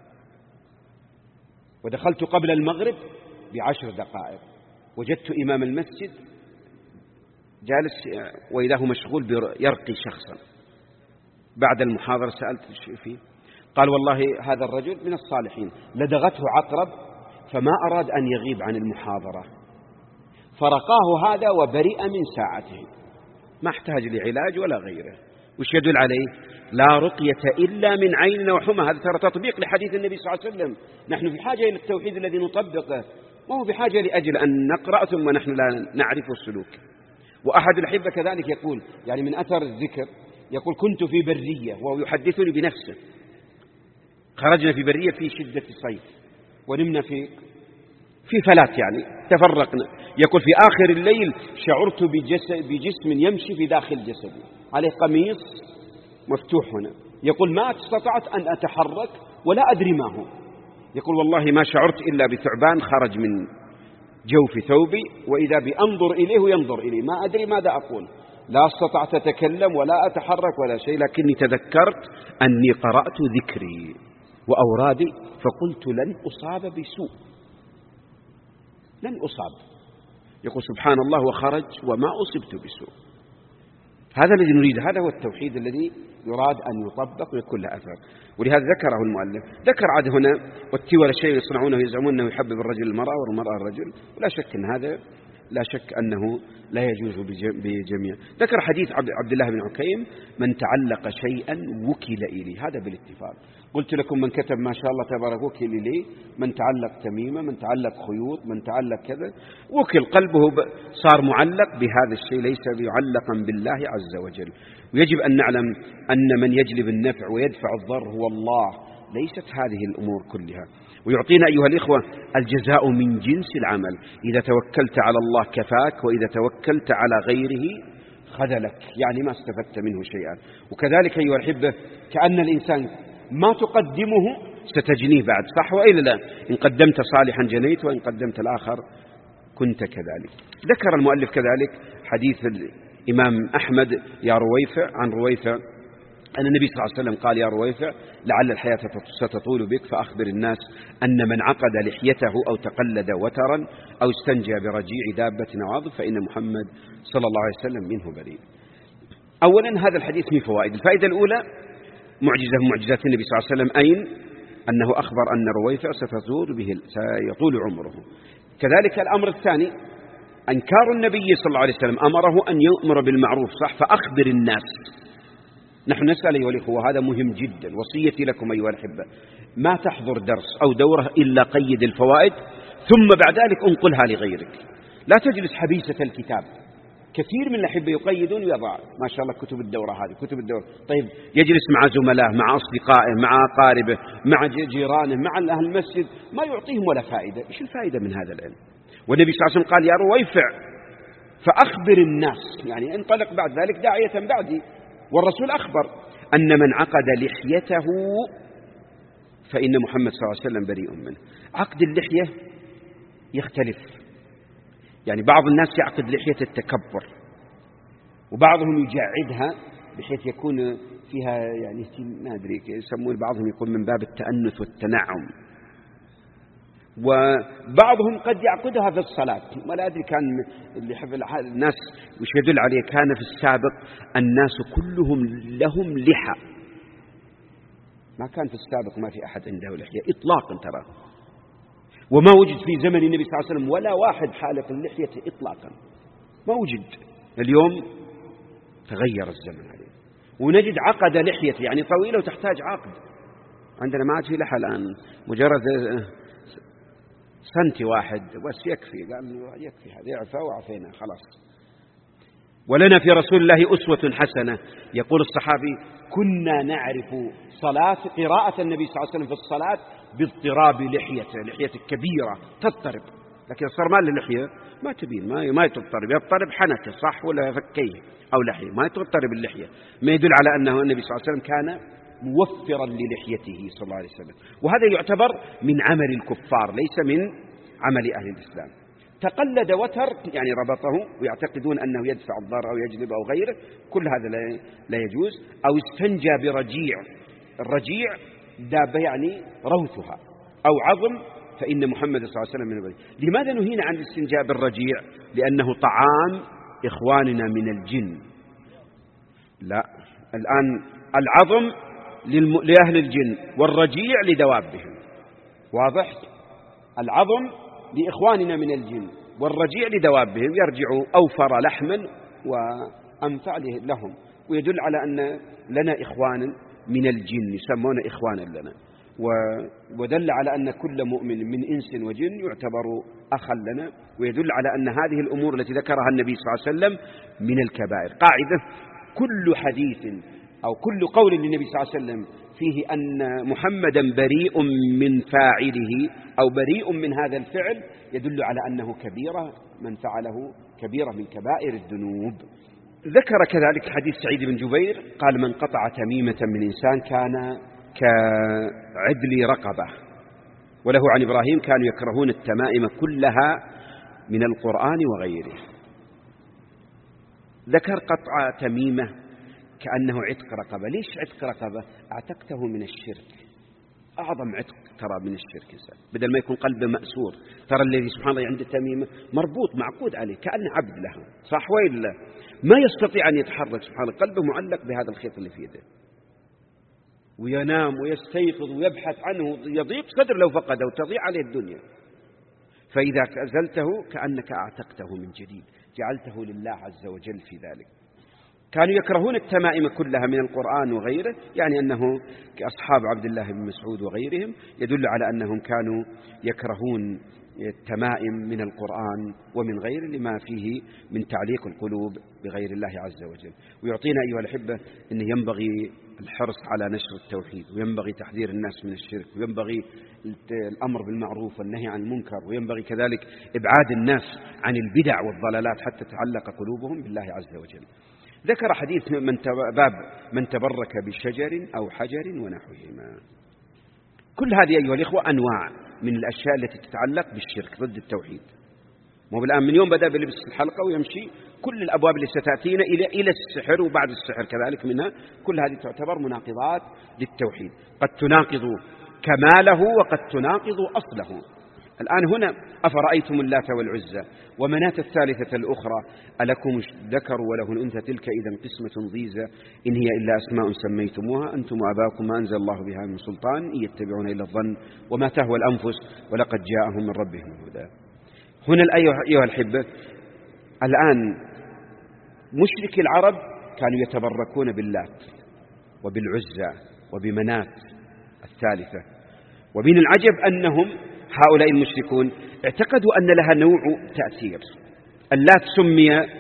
ودخلت قبل المغرب ب10 دقائق، وجدت إمام المسجد جالس وإذا هو مشغول يرقي شخصا. بعد المحاضرة سألت شيء فيه، قال والله هذا الرجل من الصالحين لدغته عقرب فما أراد أن يغيب عن المحاضرة، فرقاه هذا وبرئ من ساعته، ما احتاج لعلاج ولا غيره. وش يدل عليه؟ لا رقية إلا من عين وحمى. هذا ترى تطبيق لحديث النبي صلى الله عليه وسلم. نحن في حاجة إلى التوحيد الذي نطبقه، ما هو بحاجة لأجل أن نقرأ ثم نحن لا نعرف السلوك. وأحد الأحبة كذلك يقول، يعني من أثر الذكر، يقول كنت في برية، وهو يحدثني بنفسه، خرجنا في برية في شدة الصيف ونمنا في فلات، يعني تفرقنا. يقول في آخر الليل شعرت بجسم يمشي في داخل جسدي، عليه قميص مفتوح هنا. يقول ما استطعت أن أتحرك ولا أدري ما هو. يقول والله ما شعرت إلا بثعبان خرج من جوف ثوبي، وإذا بأنظر إليه ينظر إليه، ما أدري ماذا أقول، لا استطعت أتكلم ولا أتحرك ولا شيء، لكني تذكرت أني قرأت ذكري وأورادي فقلت لن أصاب بسوء، لن أصاب. يقول سبحان الله وخرج وما أصبت بسوء. هذا الذي نريد، هذا هو التوحيد الذي يراد أن يطبق ويكون له أثر. ولهذا ذكره المؤلف، ذكر عاد هنا والتولى شيء يصنعونه يزعمون أنه يحبب الرجل المرأة والمرأة الرجل، ولا شك أن هذا لا شك أنه لا يجوز بجميع. ذكر حديث عبد الله بن عكيم من تعلق شيئا وكل إليه، هذا بالاتفاق. قلت لكم من كتب ما شاء الله تبارك وكل إليه، من تعلق تميمة، من تعلق خيوط، من تعلق كذا، وكل قلبه صار معلق بهذا الشيء، ليس معلقا بالله عز وجل. ويجب أن نعلم أن من يجلب النفع ويدفع الضر هو الله، ليست هذه الأمور كلها. ويعطينا أيها الإخوة الجزاء من جنس العمل، إذا توكلت على الله كفاك، وإذا توكلت على غيره خذلك، يعني ما استفدت منه شيئا. وكذلك أيها الأحبة كأن الإنسان ما تقدمه ستجنيه بعد، صح وإلا لا؟ إن قدمت صالحا جنيت، وإن قدمت الآخر كنت كذلك. ذكر المؤلف كذلك حديث الإمام أحمد يا رويفع، عن رويفع أن النبي صلى الله عليه وسلم قال يا رويفع لعل الحياة ستطول بك فأخبر الناس أن من عقد لحيته أو تقلد وترا أو استنجى برجيع دابة أو عضب فإن محمد صلى الله عليه وسلم منه بريء. أولا هذا الحديث فيه فوائد. الفائدة الأولى معجزة من معجزات النبي صلى الله عليه وسلم، أين أنه أخبر أن رويفع سيطول عمره. كذلك الأمر الثاني أنكار النبي صلى الله عليه وسلم، أمره أن يؤمر بالمعروف، صح، فأخبر الناس. نحن نسأل أيها الأخوة، هذا مهم جدا، وصيتي لكم أيها الأحبة، ما تحضر درس أو دورة إلا قيد الفوائد ثم بعد ذلك انقلها لغيرك. لا تجلس حبيسة الكتاب، كثير من الأحبة يقيدون ويضع ما شاء الله كتب الدورة هذه كتب الدورة. طيب يجلس مع زملائه مع أصدقائه مع أقاربه مع جيرانه مع أهل المسجد ما يعطيهم ولا فائدة. إيش الفائدة من هذا العلم؟ والنبي صلى الله عليه وسلم قال يا رويفع فأخبر الناس، يعني انطلق بعد ذلك داعية بعدي. والرسول أخبر أن من عقد لحيته فإن محمد صلى الله عليه وسلم بريء منه. عقد اللحية يختلف، يعني بعض الناس يعقد لحية التكبر، وبعضهم يجعدها بحيث يكون فيها يعني ما أدري يسمون بعضهم يقول من باب التأنث والتنعم، وبعضهم قد يعقدها في الصلاة. ولا أدري كان الناس وش يدل عليه، كان في السابق الناس كلهم لهم لحى، ما كان في السابق ما في أحد عنده لحية إطلاقا ترى، وما وجد في زمن النبي صلى الله عليه وسلم ولا واحد حالق اللحية إطلاقا، ما وجد. اليوم تغير الزمن عليه، ونجد عقد لحية يعني طويلة وتحتاج عقد. عندنا ما عاد في لحى الآن، مجرد سنتي واحد بس يكفي، قال يكفي هذا يعفى وعفينا خلاص. ولنا في رسول الله أسوة حسنة. يقول الصحابي كنا نعرف قراءة النبي صلى الله عليه وسلم في الصلاة باضطراب لحيته كبيرة تضطرب، لكن صار ما له لحية ما تبين ما تضطرب، يضطرب حنكه صح ولا فكيه أو لحية، ما تضطرب اللحية، ما يدل على أنه النبي صلى الله عليه وسلم كان موفرا للحيته صلى الله عليه وسلم. وهذا يعتبر من عمل الكفار ليس من عمل أهل الإسلام. تقلد وتر يعني ربطه ويعتقدون أنه يدفع الضر أو يجلب أو غيره، كل هذا لا يجوز. أو استنجى برجيع، الرجيع دابة يعني روثها أو عظم، فإن محمد صلى الله عليه وسلم من البريء. لماذا نهينا عن الاستنجاء بالرجيع؟ لأنه طعام إخواننا من الجن. لا، الآن العظم لأهل الجن والرجيع لدوابهم، واضح؟ العظم لإخواننا من الجن والرجيع لدوابهم، يرجع أوفر لحما وأنفع لهم، ويدل على أن لنا إخوانا من الجن يسمون إخوانا لنا، ودل على أن كل مؤمن من إنس وجن يعتبر أخا لنا، ويدل على أن هذه الأمور التي ذكرها النبي صلى الله عليه وسلم من الكبائر. قاعدة: كل حديث أو كل قول للنبي صلى الله عليه وسلم فيه أن محمدا بريء من فاعله أو بريء من هذا الفعل يدل على أنه كبيرة، من فعله كبيرة من كبائر الذنوب. ذكر كذلك حديث سعيد بن جبير قال: من قطع تميمة من إنسان كان كعدل رقبة. وله عن إبراهيم: كانوا يكرهون التمائم كلها من القرآن وغيره. ذكر قطع تميمة كأنه عتق رقبة. ليش عتق رقبة؟ اعتقته من الشرك، أعظم عتق ترى من الشرك إنسان، بدل ما يكون قلبه مأسور. ترى الذي سبحان الله عنده تميمة مربوط معقود عليه كأنه عبد له، صح وإلا؟ ما يستطيع أن يتحرك، سبحان الله، قلبه معلق بهذا الخيط اللي في يده، وينام ويستيقظ ويبحث عنه، يضيق صدر لو فقده وتضيع عليه الدنيا. فإذا أزلته كأنك أعتقته من جديد، جعلته لله عز وجل في ذلك. كانوا يكرهون التمائم كلها من القرآن وغيره، يعني أنه كأصحاب عبد الله بن مسعود وغيرهم، يدل على أنهم كانوا يكرهون التمائم من القرآن ومن غيره لما فيه من تعليق القلوب بغير الله عز وجل. ويعطينا أيها الأحبة أنه ينبغي الحرص على نشر التوحيد، وينبغي تحذير الناس من الشرك، وينبغي الأمر بالمعروف والنهي عن المنكر، وينبغي كذلك إبعاد الناس عن البدع والضلالات حتى تعلق قلوبهم بالله عز وجل. ذكر حديث باب من تبرك بشجر أو حجر ونحوهما. كل هذه أيها الإخوة أنواع من الأشياء التي تتعلق بالشرك ضد التوحيد. مو بالآن من يوم بدأ بلبس الحلقة ويمشي كل الأبواب اللي ستأتينا إلى السحر وبعد السحر كذلك منها، كل هذه تعتبر مناقضات للتوحيد، قد تناقض كماله وقد تناقض أصله. الآن هنا: أفرأيتم اللات والعزى ومناة الثالثة الأخرى ألكم الذكر وله الأنثى تلك إذا قسمة ضيزى إن هي إلا أسماء سميتموها أنتم وآباؤكم ما أنزل الله بها من سلطان إن يتبعون إلا الظن وما تهوى الأنفس ولقد جاءهم من ربهم الهدى. هنا الآية أيها الأحبة، الآن مشركي العرب كانوا يتبركون باللات وبالعزى وبمناة الثالثة، ومن العجب أنهم هؤلاء المشركون اعتقدوا أن لها نوع تأثير. اللات سمي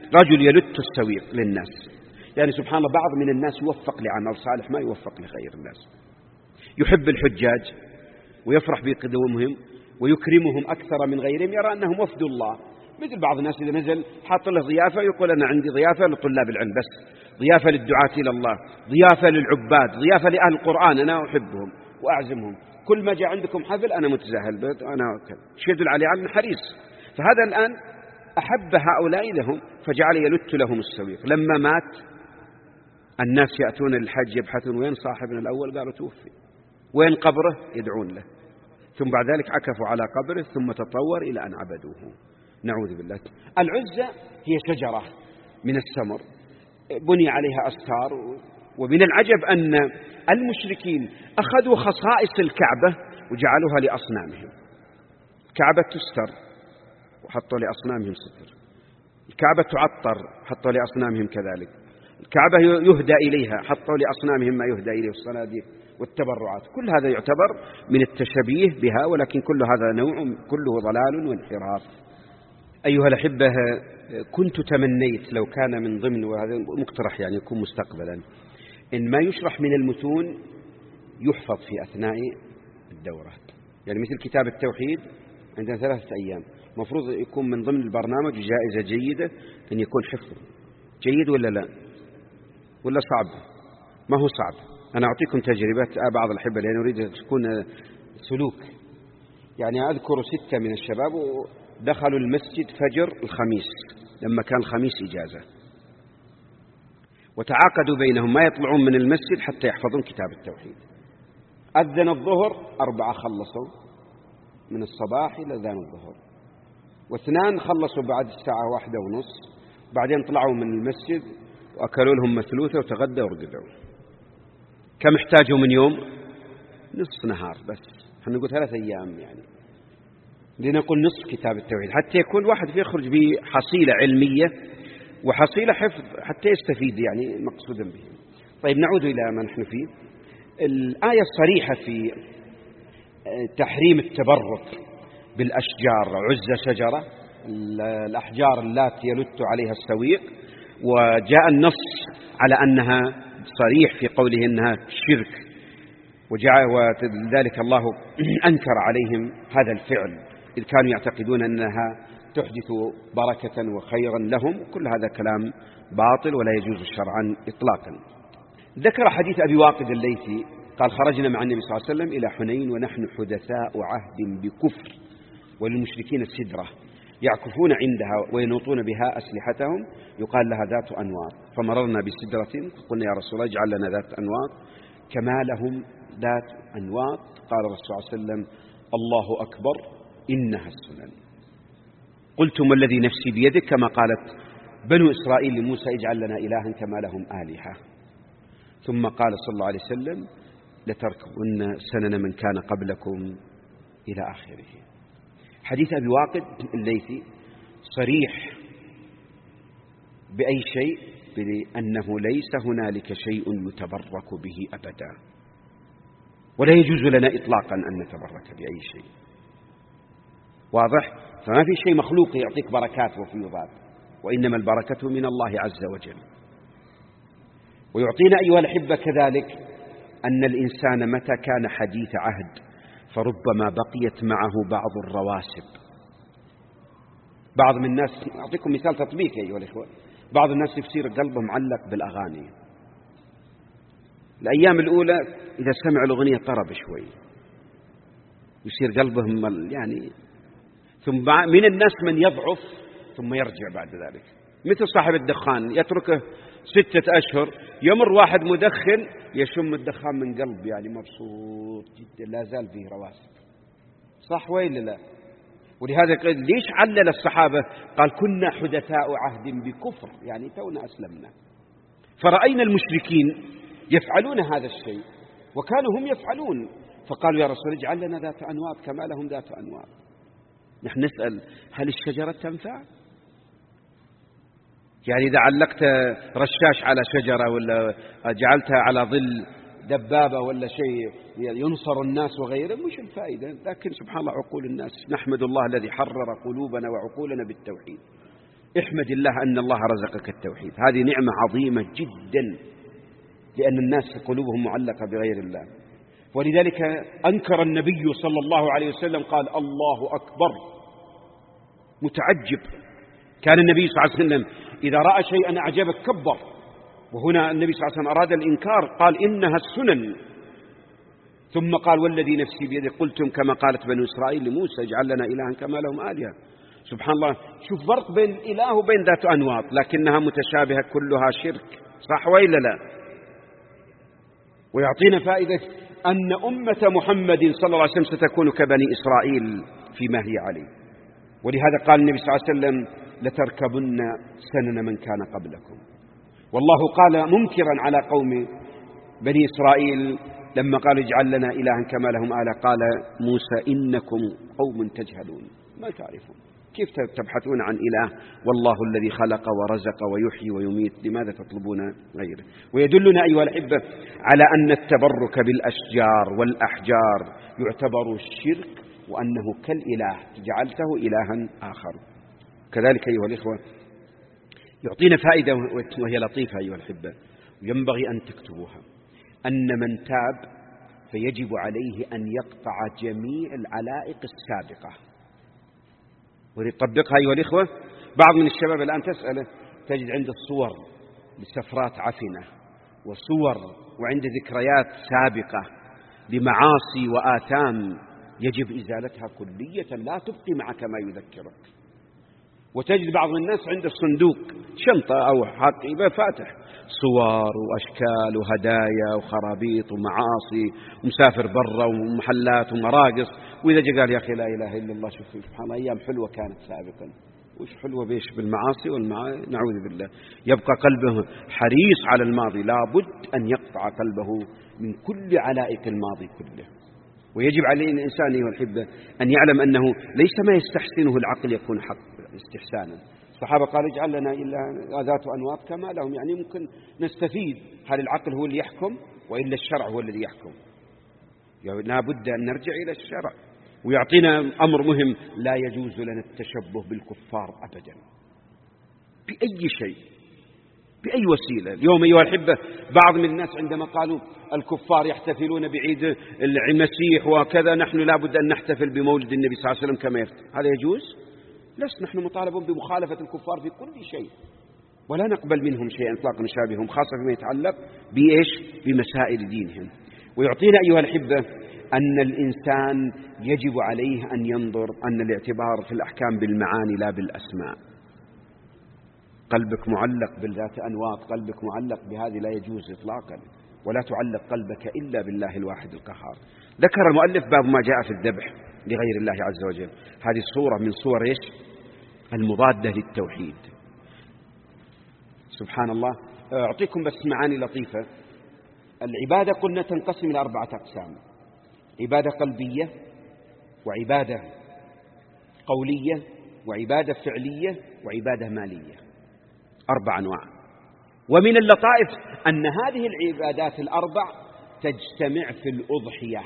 رجل يلت السويق للناس. يعني سبحان الله بعض من الناس يوفق لعمل صالح ما يوفق لخير الناس. يحب الحجاج ويفرح بقدومهم ويكرمهم أكثر من غيرهم، يرى أنهم وفد الله. مثل بعض الناس إذا نزل حاط له ضيافة يقول أنا عندي ضيافة لطلاب العلم بس، ضيافة للدعاة إلى الله، ضيافة للعباد، ضيافة لأهل القرآن، أنا أحبهم وأعزمهم، كل ما جاء عندكم حفل أنا متزاهل بيت أنا كذا، شيء يدل عليه على حريص. فهذا الآن أحب هؤلاء لهم فجعل يلت لهم السويق. لما مات الناس يأتون للحج يبحثون وين صاحبنا الأول، قالوا توفي، وين قبره، يدعون له، ثم بعد ذلك عكفوا على قبره ثم تطور إلى أن عبدوه، نعوذ بالله. العزة هي شجرة من السمر بني عليها أستار، ومن العجب أن المشركين أخذوا خصائص الكعبة وجعلوها لأصنامهم. الكعبة تستر وحطوا لأصنامهم ستر، الكعبة تعطر حطوا لأصنامهم كذلك، الكعبة يهدى إليها حطوا لأصنامهم ما يهدى إليه، الصناديق والتبرعات، كل هذا يعتبر من التشبيه بها، ولكن كل هذا نوع كله ضلال وانحراف. أيها الأحبة، كنت تمنيت لو كان من ضمن، وهذا مقترح يعني يكون مستقبلا، إن ما يشرح من المتون يحفظ في أثناء الدورة. يعني مثل كتاب التوحيد عندنا 3 أيام، مفروض يكون من ضمن البرنامج جائزة جيدة أن يكون حفظ جيد، ولا لا، ولا صعب؟ ما هو صعب. أنا أعطيكم تجربة بعض الأحبة لأن أريد أن تكون سلوك. يعني أذكر 6 من الشباب دخلوا المسجد فجر الخميس لما كان الخميس إجازة، وتعاقدوا بينهم ما يطلعون من المسجد حتى يحفظون كتاب التوحيد. أذن الظهر 4 خلصوا من الصباح إلى أذان الظهر، و2 خلصوا بعد الساعة 1:30، بعدين طلعوا من المسجد وأكلوا لهم مثلوثة وتغدوا ورقدوا. كم احتاجوا من يوم؟ نصف نهار بس. احنا نقول 3 أيام، يعني لنقول نصف كتاب التوحيد حتى يكون الواحد يخرج بحصيلة علمية وحصيلة حفظ حتى يستفيد يعني مقصودا به. طيب نعود إلى ما نحن فيه. الآية الصريحة في تحريم التبرك بالأشجار، عزة شجرة، الأحجار التي يلت عليها السويق، وجاء النص على أنها صريح في قوله إنها شرك، وذلك الله أنكر عليهم هذا الفعل إذ كانوا يعتقدون أنها تحدث بركة وخيرا لهم. كل هذا كلام باطل ولا يجوز شرعا إطلاقا. ذكر حديث أبي واقد الليثي قال خرجنا مع النبي صلى الله عليه وسلم إلى حنين ونحن حدثاء عهد بكفر، وللمشركين السدرة يعكفون عندها وينوطون بها أسلحتهم يقال لها ذات أنواط، فمررنا بسدرة قلنا يا رسول الله اجعل لنا ذات أنواط كما لهم ذات أنواط. قال الرسول صلى الله عليه وسلم الله أكبر إنها السنن. قلتم والذي نفسي بيدك كما قالت بنو إسرائيل لموسى اجعل لنا إلها كما لهم آلهة. ثم قال صلى الله عليه وسلم لتركبن سنن من كان قبلكم إلى آخره. حديث أبي واقد الليثي صريح بأي شيء بأنه ليس هنالك شيء يتبرك به أبدا، ولا يجوز لنا إطلاقا أن نتبرك بأي شيء. واضح؟ فما في شيء مخلوق يعطيك بركات وفيضات، وإنما البركة من الله عز وجل. ويعطينا أيها الأحبة كذلك أن الإنسان متى كان حديث عهد فربما بقيت معه بعض الرواسب. بعض من الناس، أعطيكم مثال تطبيقي أيها الأخوة، بعض الناس يصير قلبه معلق بالأغاني. الأيام الأولى إذا سمع الأغنية طرب شوي يصير قلبه يعني، ثم من الناس من يضعف ثم يرجع بعد ذلك، مثل صاحب الدخان يتركه 6 أشهر، يمر واحد مدخن يشم الدخان من قلب يعني مبسوط جدا، لا زال فيه رواسب. صح ولا لا؟ ولهذا قال ليش علل الصحابة قال كنا حدثاء عهد بكفر، يعني تونا أسلمنا، فرأينا المشركين يفعلون هذا الشيء وكانوا هم يفعلون، فقالوا يا رسول اجعل لنا ذات أنواط كما لهم ذات أنواط. نحن نسأل هل الشجرة تنفع؟ يعني إذا علقت رشاش على شجرة ولا جعلتها على ظل دبابة ولا شيء ينصر الناس وغيره، مش الفائدة. لكن سبحان الله عقول الناس، نحمد الله الذي حرر قلوبنا وعقولنا بالتوحيد. احمد الله أن الله رزقك التوحيد، هذه نعمة عظيمة جدا، لأن الناس قلوبهم معلقة بغير الله. ولذلك أنكر النبي صلى الله عليه وسلم، قال الله أكبر متعجب. كان النبي صلى الله عليه وسلم إذا رأى شيئا أعجبك كبر، وهنا النبي صلى الله عليه وسلم أراد الإنكار، قال إنها السنن، ثم قال والذي نفسي بيده قلتم كما قالت بنو إسرائيل لموسى اجعل لنا إلها كما لهم آلهة. سبحان الله، شوف فرق بين الإله وبين ذات أنواط، لكنها متشابهة كلها شرك، صح وإلا لا؟ ويعطينا فائدة أن أمة محمد صلى الله عليه وسلم ستكون كبني إسرائيل فيما هي عليه. ولهذا قال النبي صلى الله عليه وسلم لتركبن سنن من كان قبلكم. والله قال منكرا على قوم بني إسرائيل لما قالوا اجعل لنا إلها كما لهم آلهة، قال موسى إنكم قوم تجهلون، ما تعرفون، كيف تبحثون عن إله والله الذي خلق ورزق ويحيي ويميت، لماذا تطلبون غيره؟ ويدلنا أيها الأحبة على أن التبرك بالأشجار والأحجار يعتبر الشرك، وأنه كالإله جعلته إلها آخر. كذلك أيها الإخوة يعطينا فائدة وهي لطيفة أيها الأحبة، ينبغي أن تكتبوها، أن من تاب فيجب عليه أن يقطع جميع العلائق السابقة. وليطبقها أيها الإخوة. بعض من الشباب الآن تسأله تجد عنده الصور لسفرات عفنة وصور وعند ذكريات سابقة لمعاصي وآثام يجب إزالتها كلية، لا تبقي معك ما يذكرك. وتجد بعض الناس عنده صندوق شنطة أو حقيبة فاتح صور وأشكال وهدايا وخرابيط ومعاصي ومسافر برا ومحلات ومراقص، وإذا جاء قال يا أخي لا إله إلا الله، شوف سبحان الله أيام حلوة كانت سابقا، وش حلوة بيش بالمعاصي نعوذ بالله. يبقى قلبه حريص على الماضي، لابد أن يقطع قلبه من كل علائق الماضي كله. ويجب عليه الإنسان أيها الأحبة أن يعلم أنه ليس ما يستحسنه العقل يكون حق استحسانا. الصحابة قالوا اجعل لنا إلا ذات أنواط كما لهم، يعني ممكن نستفيد، هل العقل هو اللي يحكم وإلا الشرع هو الذي يحكم؟ يعني لا بد أن نرجع إلى الشرع. ويعطينا أمر مهم، لا يجوز لنا التشبه بالكفار أبدا بأي شيء بأي وسيلة. اليوم أيها الأحبة بعض من الناس عندما قالوا الكفار يحتفلون بعيد المسيح وكذا، نحن لا بد أن نحتفل بمولد النبي صلى الله عليه وسلم كما يفتح، هذا يجوز؟ لسنا نحن مطالبون بمخالفة الكفار في كل شيء، ولا نقبل منهم شيئا إطلاقا نشابههم، خاصة فيما يتعلق بإيش؟ بمسائل دينهم. ويعطينا أيها الأحبة أن الإنسان يجب عليه أن ينظر أن الاعتبار في الأحكام بالمعاني لا بالأسماء. قلبك معلق بالذات أنواط، قلبك معلق بهذه لا يجوز إطلاقا، ولا تعلق قلبك إلا بالله الواحد القهار. ذكر المؤلف باب ما جاء في الذبح لغير الله عز وجل، هذه صورة من صور إيش؟ المضادة للتوحيد. سبحان الله. أعطيكم بس معاني لطيفة. العبادة قلنا تنقسم إلى 4 أقسام: عبادة قلبية، وعبادة قولية، وعبادة فعلية، وعبادة مالية، 4 أنواع. ومن اللطائف أن هذه العبادات ال4 تجتمع في الأضحية.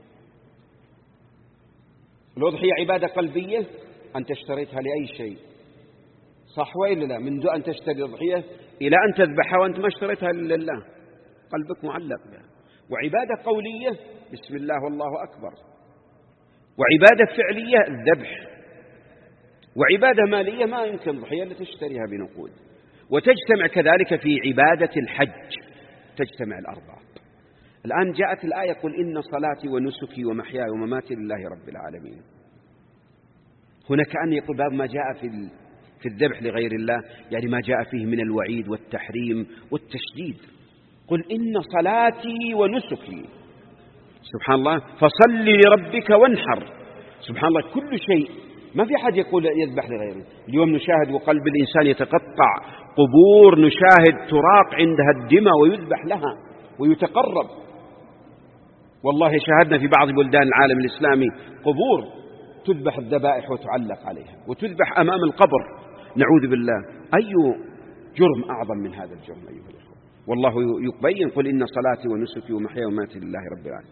الأضحية عبادة قلبية، أنت اشتريتها لأي شيء، صح وإلا لا؟ منذ أن تشتري الأضحية إلى أن تذبحها وأنت ما اشتريتها لله، قلبك معلق بها. وعبادة قولية بسم الله والله أكبر. وعبادة فعلية الذبح. وعبادة مالية ما يمكن ضحية اللي تشتريها بنقود. وتجتمع كذلك في عبادة الحج، تجتمع ال4. الآن جاءت الآية قل إن صلاتي ونسكي ومحياي ومماتي لله رب العالمين. هنا كأن يقول باب ما جاء في الذبح لغير الله، يعني ما جاء فيه من الوعيد والتحريم والتشديد. قل إن صلاتي ونسكي، سبحان الله، فصل لربك وانحر. سبحان الله، كل شيء، ما في أحد يقول يذبح لغيره. اليوم نشاهد وقلب الإنسان يتقطع، قبور نشاهد تراق عندها الدماء ويذبح لها ويتقرب. والله شاهدنا في بعض بلدان العالم الإسلامي قبور تذبح الذبائح وتعلق عليها وتذبح أمام القبر، نعوذ بالله. أي جرم أعظم من هذا الجرم أيها الأخوة؟ والله يبين قل إن صلاتي ونسكي ومحياي ومماتي لله رب العالمين.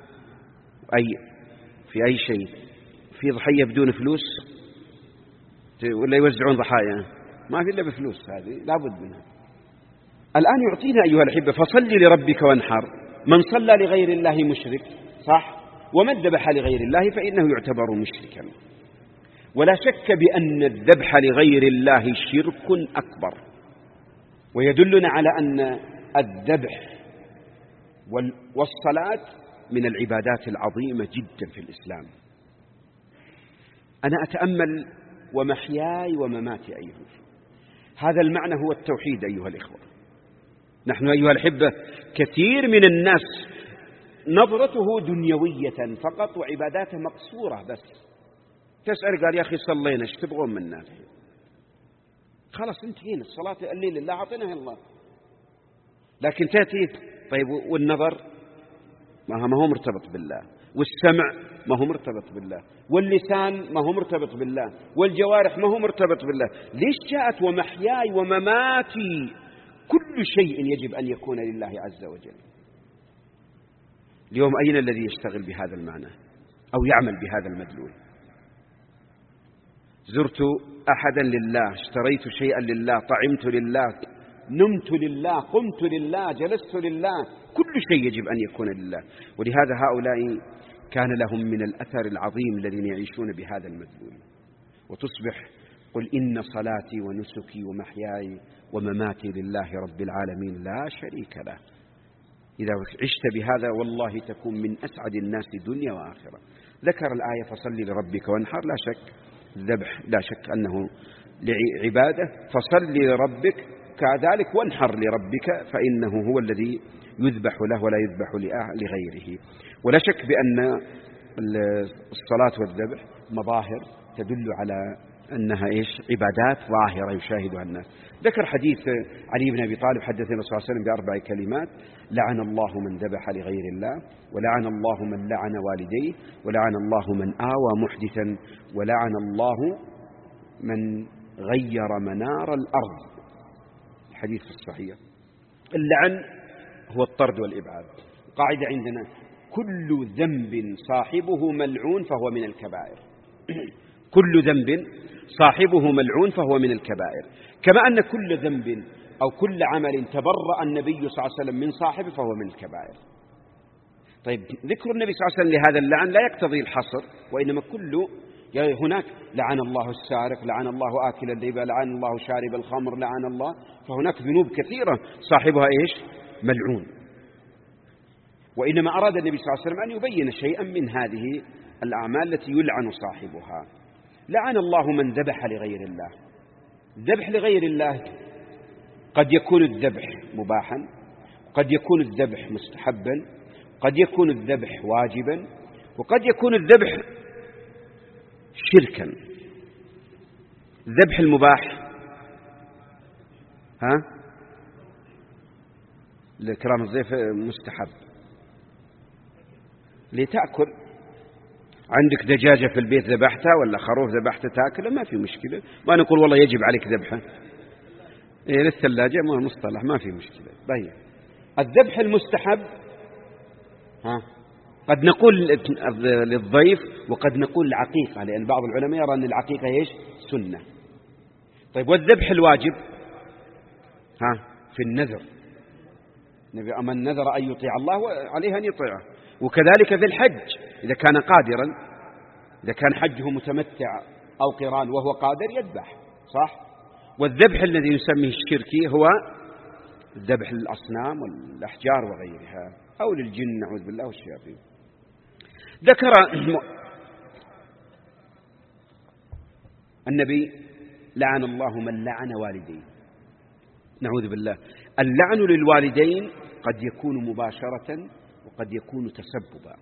في أي شيء؟ في ضحية بدون فلوس؟ ولا يوزعون ضحايا، ما في إلا بفلوس، هذه لابد منها. الآن يعطينا أيها الأحبة فصل لربك وانحر. من صلى لغير الله مشرك، صح؟ ومن ذبح لغير الله فإنه يعتبر مشركا. ولا شك بأن الذبح لغير الله شرك أكبر، ويدلنا على أن الذبح والصلاة من العبادات العظيمة جدا في الإسلام. أنا أتأمل ومحياي ومماتي أيها، هذا المعنى هو التوحيد أيها الإخوة. نحن أيها الأحبة كثير من الناس نظرته دنيوية فقط وعباداته مقصورة بس. تسأل قال يا أخي صلينا، ايش تبغون منا؟ خلاص انتهينا، الصلاة الليل لله أعطيناها الله. لكن تأتي طيب والنظر ما هو مرتبط بالله، والسمع ما هو مرتبط بالله، واللسان ما هو مرتبط بالله، والجوارح ما هو مرتبط بالله. ليش جاءت ومحياي ومماتي كل شيء يجب أن يكون لله عز وجل؟ اليوم أين الذي يشتغل بهذا المعنى أو يعمل بهذا المدلول؟ زرت أحدا لله، اشتريت شيئا لله، طعمت لله، نمت لله، قمت لله، جلست لله، كل شيء يجب أن يكون لله. ولهذا هؤلاء كان لهم من الأثر العظيم الذين يعيشون بهذا المدلول. وتصبح قل إن صلاتي ونسكي ومحياي ومماتي لله رب العالمين لا شريك له. إذا عشت بهذا والله تكون من أسعد الناس دنيا وآخرة. ذكر الآية فصل لربك وانحر، لا شك الذبح لا شك أنه لعبادة، فصل لربك كذلك وانحر لربك، فإنه هو الذي يذبح له ولا يذبح لغيره. ولا شك بأن الصلاة والذبح مظاهر تدل على أنها عبادات ظاهرة يشاهدها الناس. ذكر حديث علي بن أبي طالب حدث النبي صلى الله عليه وسلم ب4 كلمات: لعن الله من ذبح لغير الله، ولعن الله من لعن والديه، ولعن الله من آوى محدثا، ولعن الله من غير منار الأرض. الحديث في الصحيح. اللعن هو الطرد والإبعاد. قاعدة عندنا: كل ذنب صاحبه ملعون فهو من الكبائر. كل ذنب صاحبه ملعون فهو من الكبائر، كما أن كل ذنب أو كل عمل تبرأ النبي صلى الله عليه وسلم من صاحبه فهو من الكبائر. طيب ذكر النبي صلى الله عليه وسلم لهذا اللعن لا يقتضي الحصر، وإنما كله هناك لعن الله السارق، لعن الله آكل الربا، لعن الله شارب الخمر، لعن الله، فهناك ذنوب كثيرة صاحبها ملعون. وإنما أراد النبي صلى الله عليه وسلم أن يبين شيئا من هذه الأعمال التي يلعن صاحبها. لعن الله من ذبح لغير الله. الذبح لغير الله قد يكون الذبح مباحا، قد يكون الذبح مستحبا، قد يكون الذبح واجبا، وقد يكون الذبح شركا. الذبح المباح لكرام الضيف مستحب، لتأكل. عندك دجاجة في البيت ذبحتها ولا خروف ذبحتها تأكله ما في مشكلة، ما نقول والله يجب عليك ذبحه. للثلاجة مصطلح ما في مشكلة. طيب الذبح المستحب قد نقول للضيف وقد نقول العقيقة، لأن بعض العلماء يرى أن العقيقة سنة. طيب والذبح الواجب في النذر، من نذر أن يطيع الله عليه أن يطيعه. وكذلك في الحج إذا كان قادرا، إذا كان حجه متمتع أو قران وهو قادر يذبح، صح؟ والذبح الذي يسميه الشركي هو ذبح للأصنام والأحجار وغيرها، أو للجن نعوذ بالله والشياطين. ذكر النبي: لعن الله من لعن والديه. نعوذ بالله. اللعن للوالدين قد يكون مباشرة وقد يكون تسببا،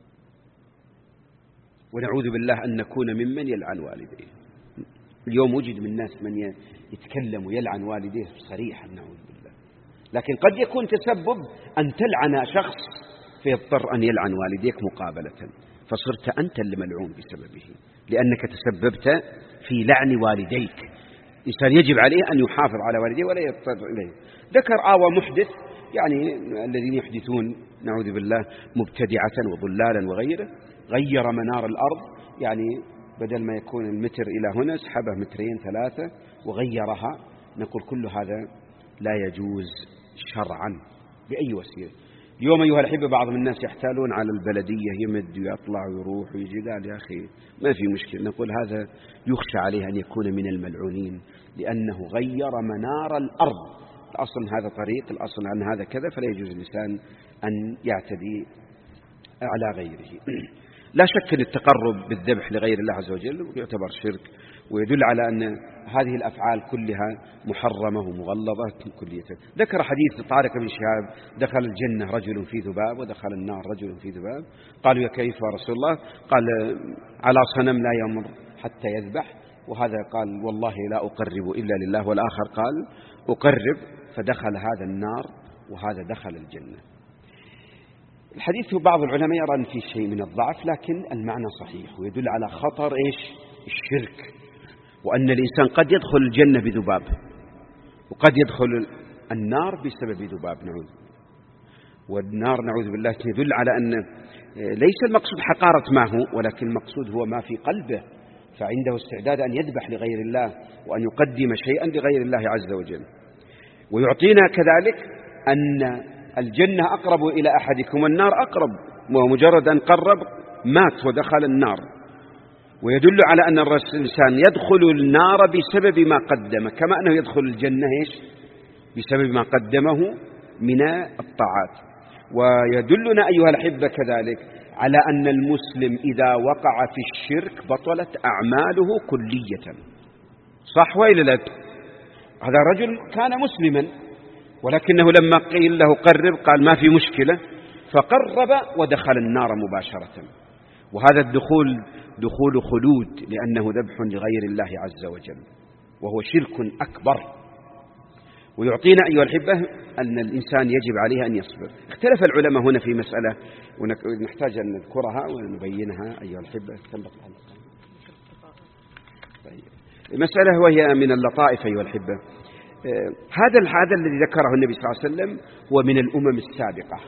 ونعوذ بالله أن نكون ممن يلعن والديه. اليوم وجد من الناس من يتكلم ويلعن والديه صريحا، نعوذ بالله. لكن قد يكون تسبب أن تلعن شخص فيضطر أن يلعن والديك مقابلة، فصرت أنت اللي ملعون بسببه، لأنك تسببت في لعن والديك. الإنسان يجب عليه أن يحافظ على والديه ولا يضطر إليه. ذكر آوى محدث، يعني الذين يحدثون نعوذ بالله مبتدعة وضلالا وغيره. غير منار الأرض، يعني بدل ما يكون المتر إلى هنا سحبه 2 3 وغيرها، نقول كل هذا لا يجوز شرعا بأي وسيلة. اليوم أيها الأحبة بعض الناس يحتالون على البلدية، يمد ويطلع ويروح ويجي، قال يا أخي ما في مشكلة. نقول هذا يخشى عليه أن يكون من الملعونين، لأنه غير منار الأرض. الأصل هذا طريق، الأصل أن هذا كذا، فلا يجوز الإنسان أن يعتدي على غيره. لا شك أن التقرب بالذبح لغير الله عز وجل يعتبر شرك، ويدل على أن هذه الأفعال كلها محرمة ومغلظة كلية. ذكر حديث طارق بن شهاب: دخل الجنة رجل في ذباب ودخل النار رجل في ذباب. قالوا يا كيف يا رسول الله؟ قال: على صنم لا يمر حتى يذبح. وهذا قال: والله لا أقرب إلا لله. والآخر قال: أقرب. فدخل هذا النار وهذا دخل الجنة. الحديث بعض العلماء يرى أن فيه شيء من الضعف، لكن المعنى صحيح ويدل على خطر الشرك، وأن الإنسان قد يدخل الجنة بذباب وقد يدخل النار بسبب ذباب، نعوذ. والنار نعوذ بالله يدل على أن ليس المقصود حقارة ما هو، ولكن المقصود هو ما في قلبه، فعنده استعداد أن يذبح لغير الله وأن يقدم شيئا لغير الله عز وجل. ويعطينا كذلك أن الجنة أقرب إلى أحدكم والنار أقرب، ومجرد أن قرب مات ودخل النار. ويدل على أن الإنسان يدخل النار بسبب ما قدم، كما أنه يدخل الجنة بسبب ما قدمه من الطاعات. ويدلنا أيها الأحبة كذلك على أن المسلم إذا وقع في الشرك بطلت أعماله كلية. صح وإلا لا؟ هذا رجل كان مسلما، ولكنه لما قيل له قرب قال ما في مشكلة، فقرب ودخل النار مباشرة. وهذا الدخول دخول خلود، لأنه ذبح لغير الله عز وجل، وهو شرك أكبر. ويعطينا أيها الأحبة أن الإنسان يجب عليه أن يصبر. اختلف العلماء هنا في مسألة ونحتاج أن نذكرها ونبينها أيها الأحبة. مسألة وهي من اللطائف أيها الأحبة. هذا الذي ذكره النبي صلى الله عليه وسلم هو من الأمم السابقة.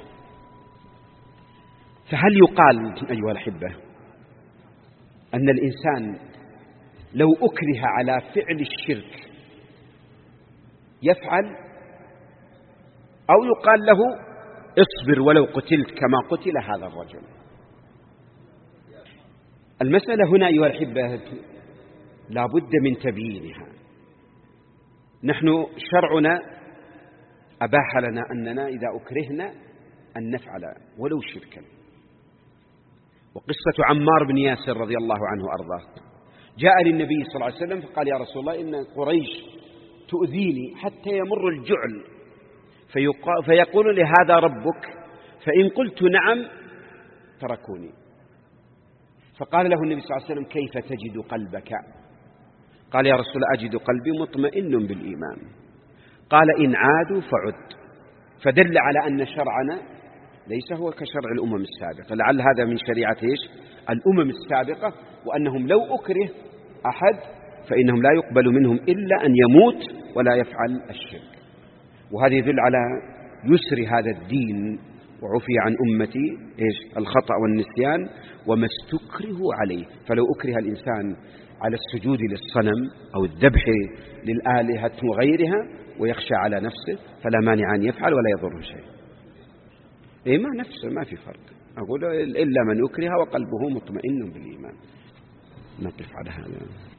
فهل يقال أيها الأحبة أن الإنسان لو أكره على فعل الشرك يفعل، أو يقال له اصبر ولو قتلت كما قتل هذا الرجل؟ المسألة هنا أيها الأحبة لا بد من تبيينها. نحن شرعنا أباح لنا أننا إذا أكرهنا أن نفعل ولو شركا. وقصة عمار بن ياسر رضي الله عنه أرضاه، جاء للنبي صلى الله عليه وسلم فقال: يا رسول الله إن قريش تؤذيني حتى يمر الجعل، فيقول لي هذا ربك، فإن قلت نعم تركوني. فقال له النبي صلى الله عليه وسلم: كيف تجد قلبك؟ قال: يا رسول الله أجد قلبي مطمئن بالإيمان. قال: إن عادوا فعد. فدل على أن شرعنا ليس هو كشرع الأمم السابقة. لعل هذا من شريعة الأمم السابقة، وأنهم لو أكره أحد فإنهم لا يقبل منهم إلا أن يموت ولا يفعل الشرك. وهذا يدل على يسر هذا الدين، وعفي عن أمتي الخطأ والنسيان وما استكرهوا عليه. فلو أكره الإنسان على السجود للصنم أو الذبح للآلهة وغيرها ويخشى على نفسه فلا مانع أن يفعل ولا يضره شيء. ما نفسه ما في فرق. أقول إلا من أكره وقلبه مطمئن بالإيمان. نقف على هذا.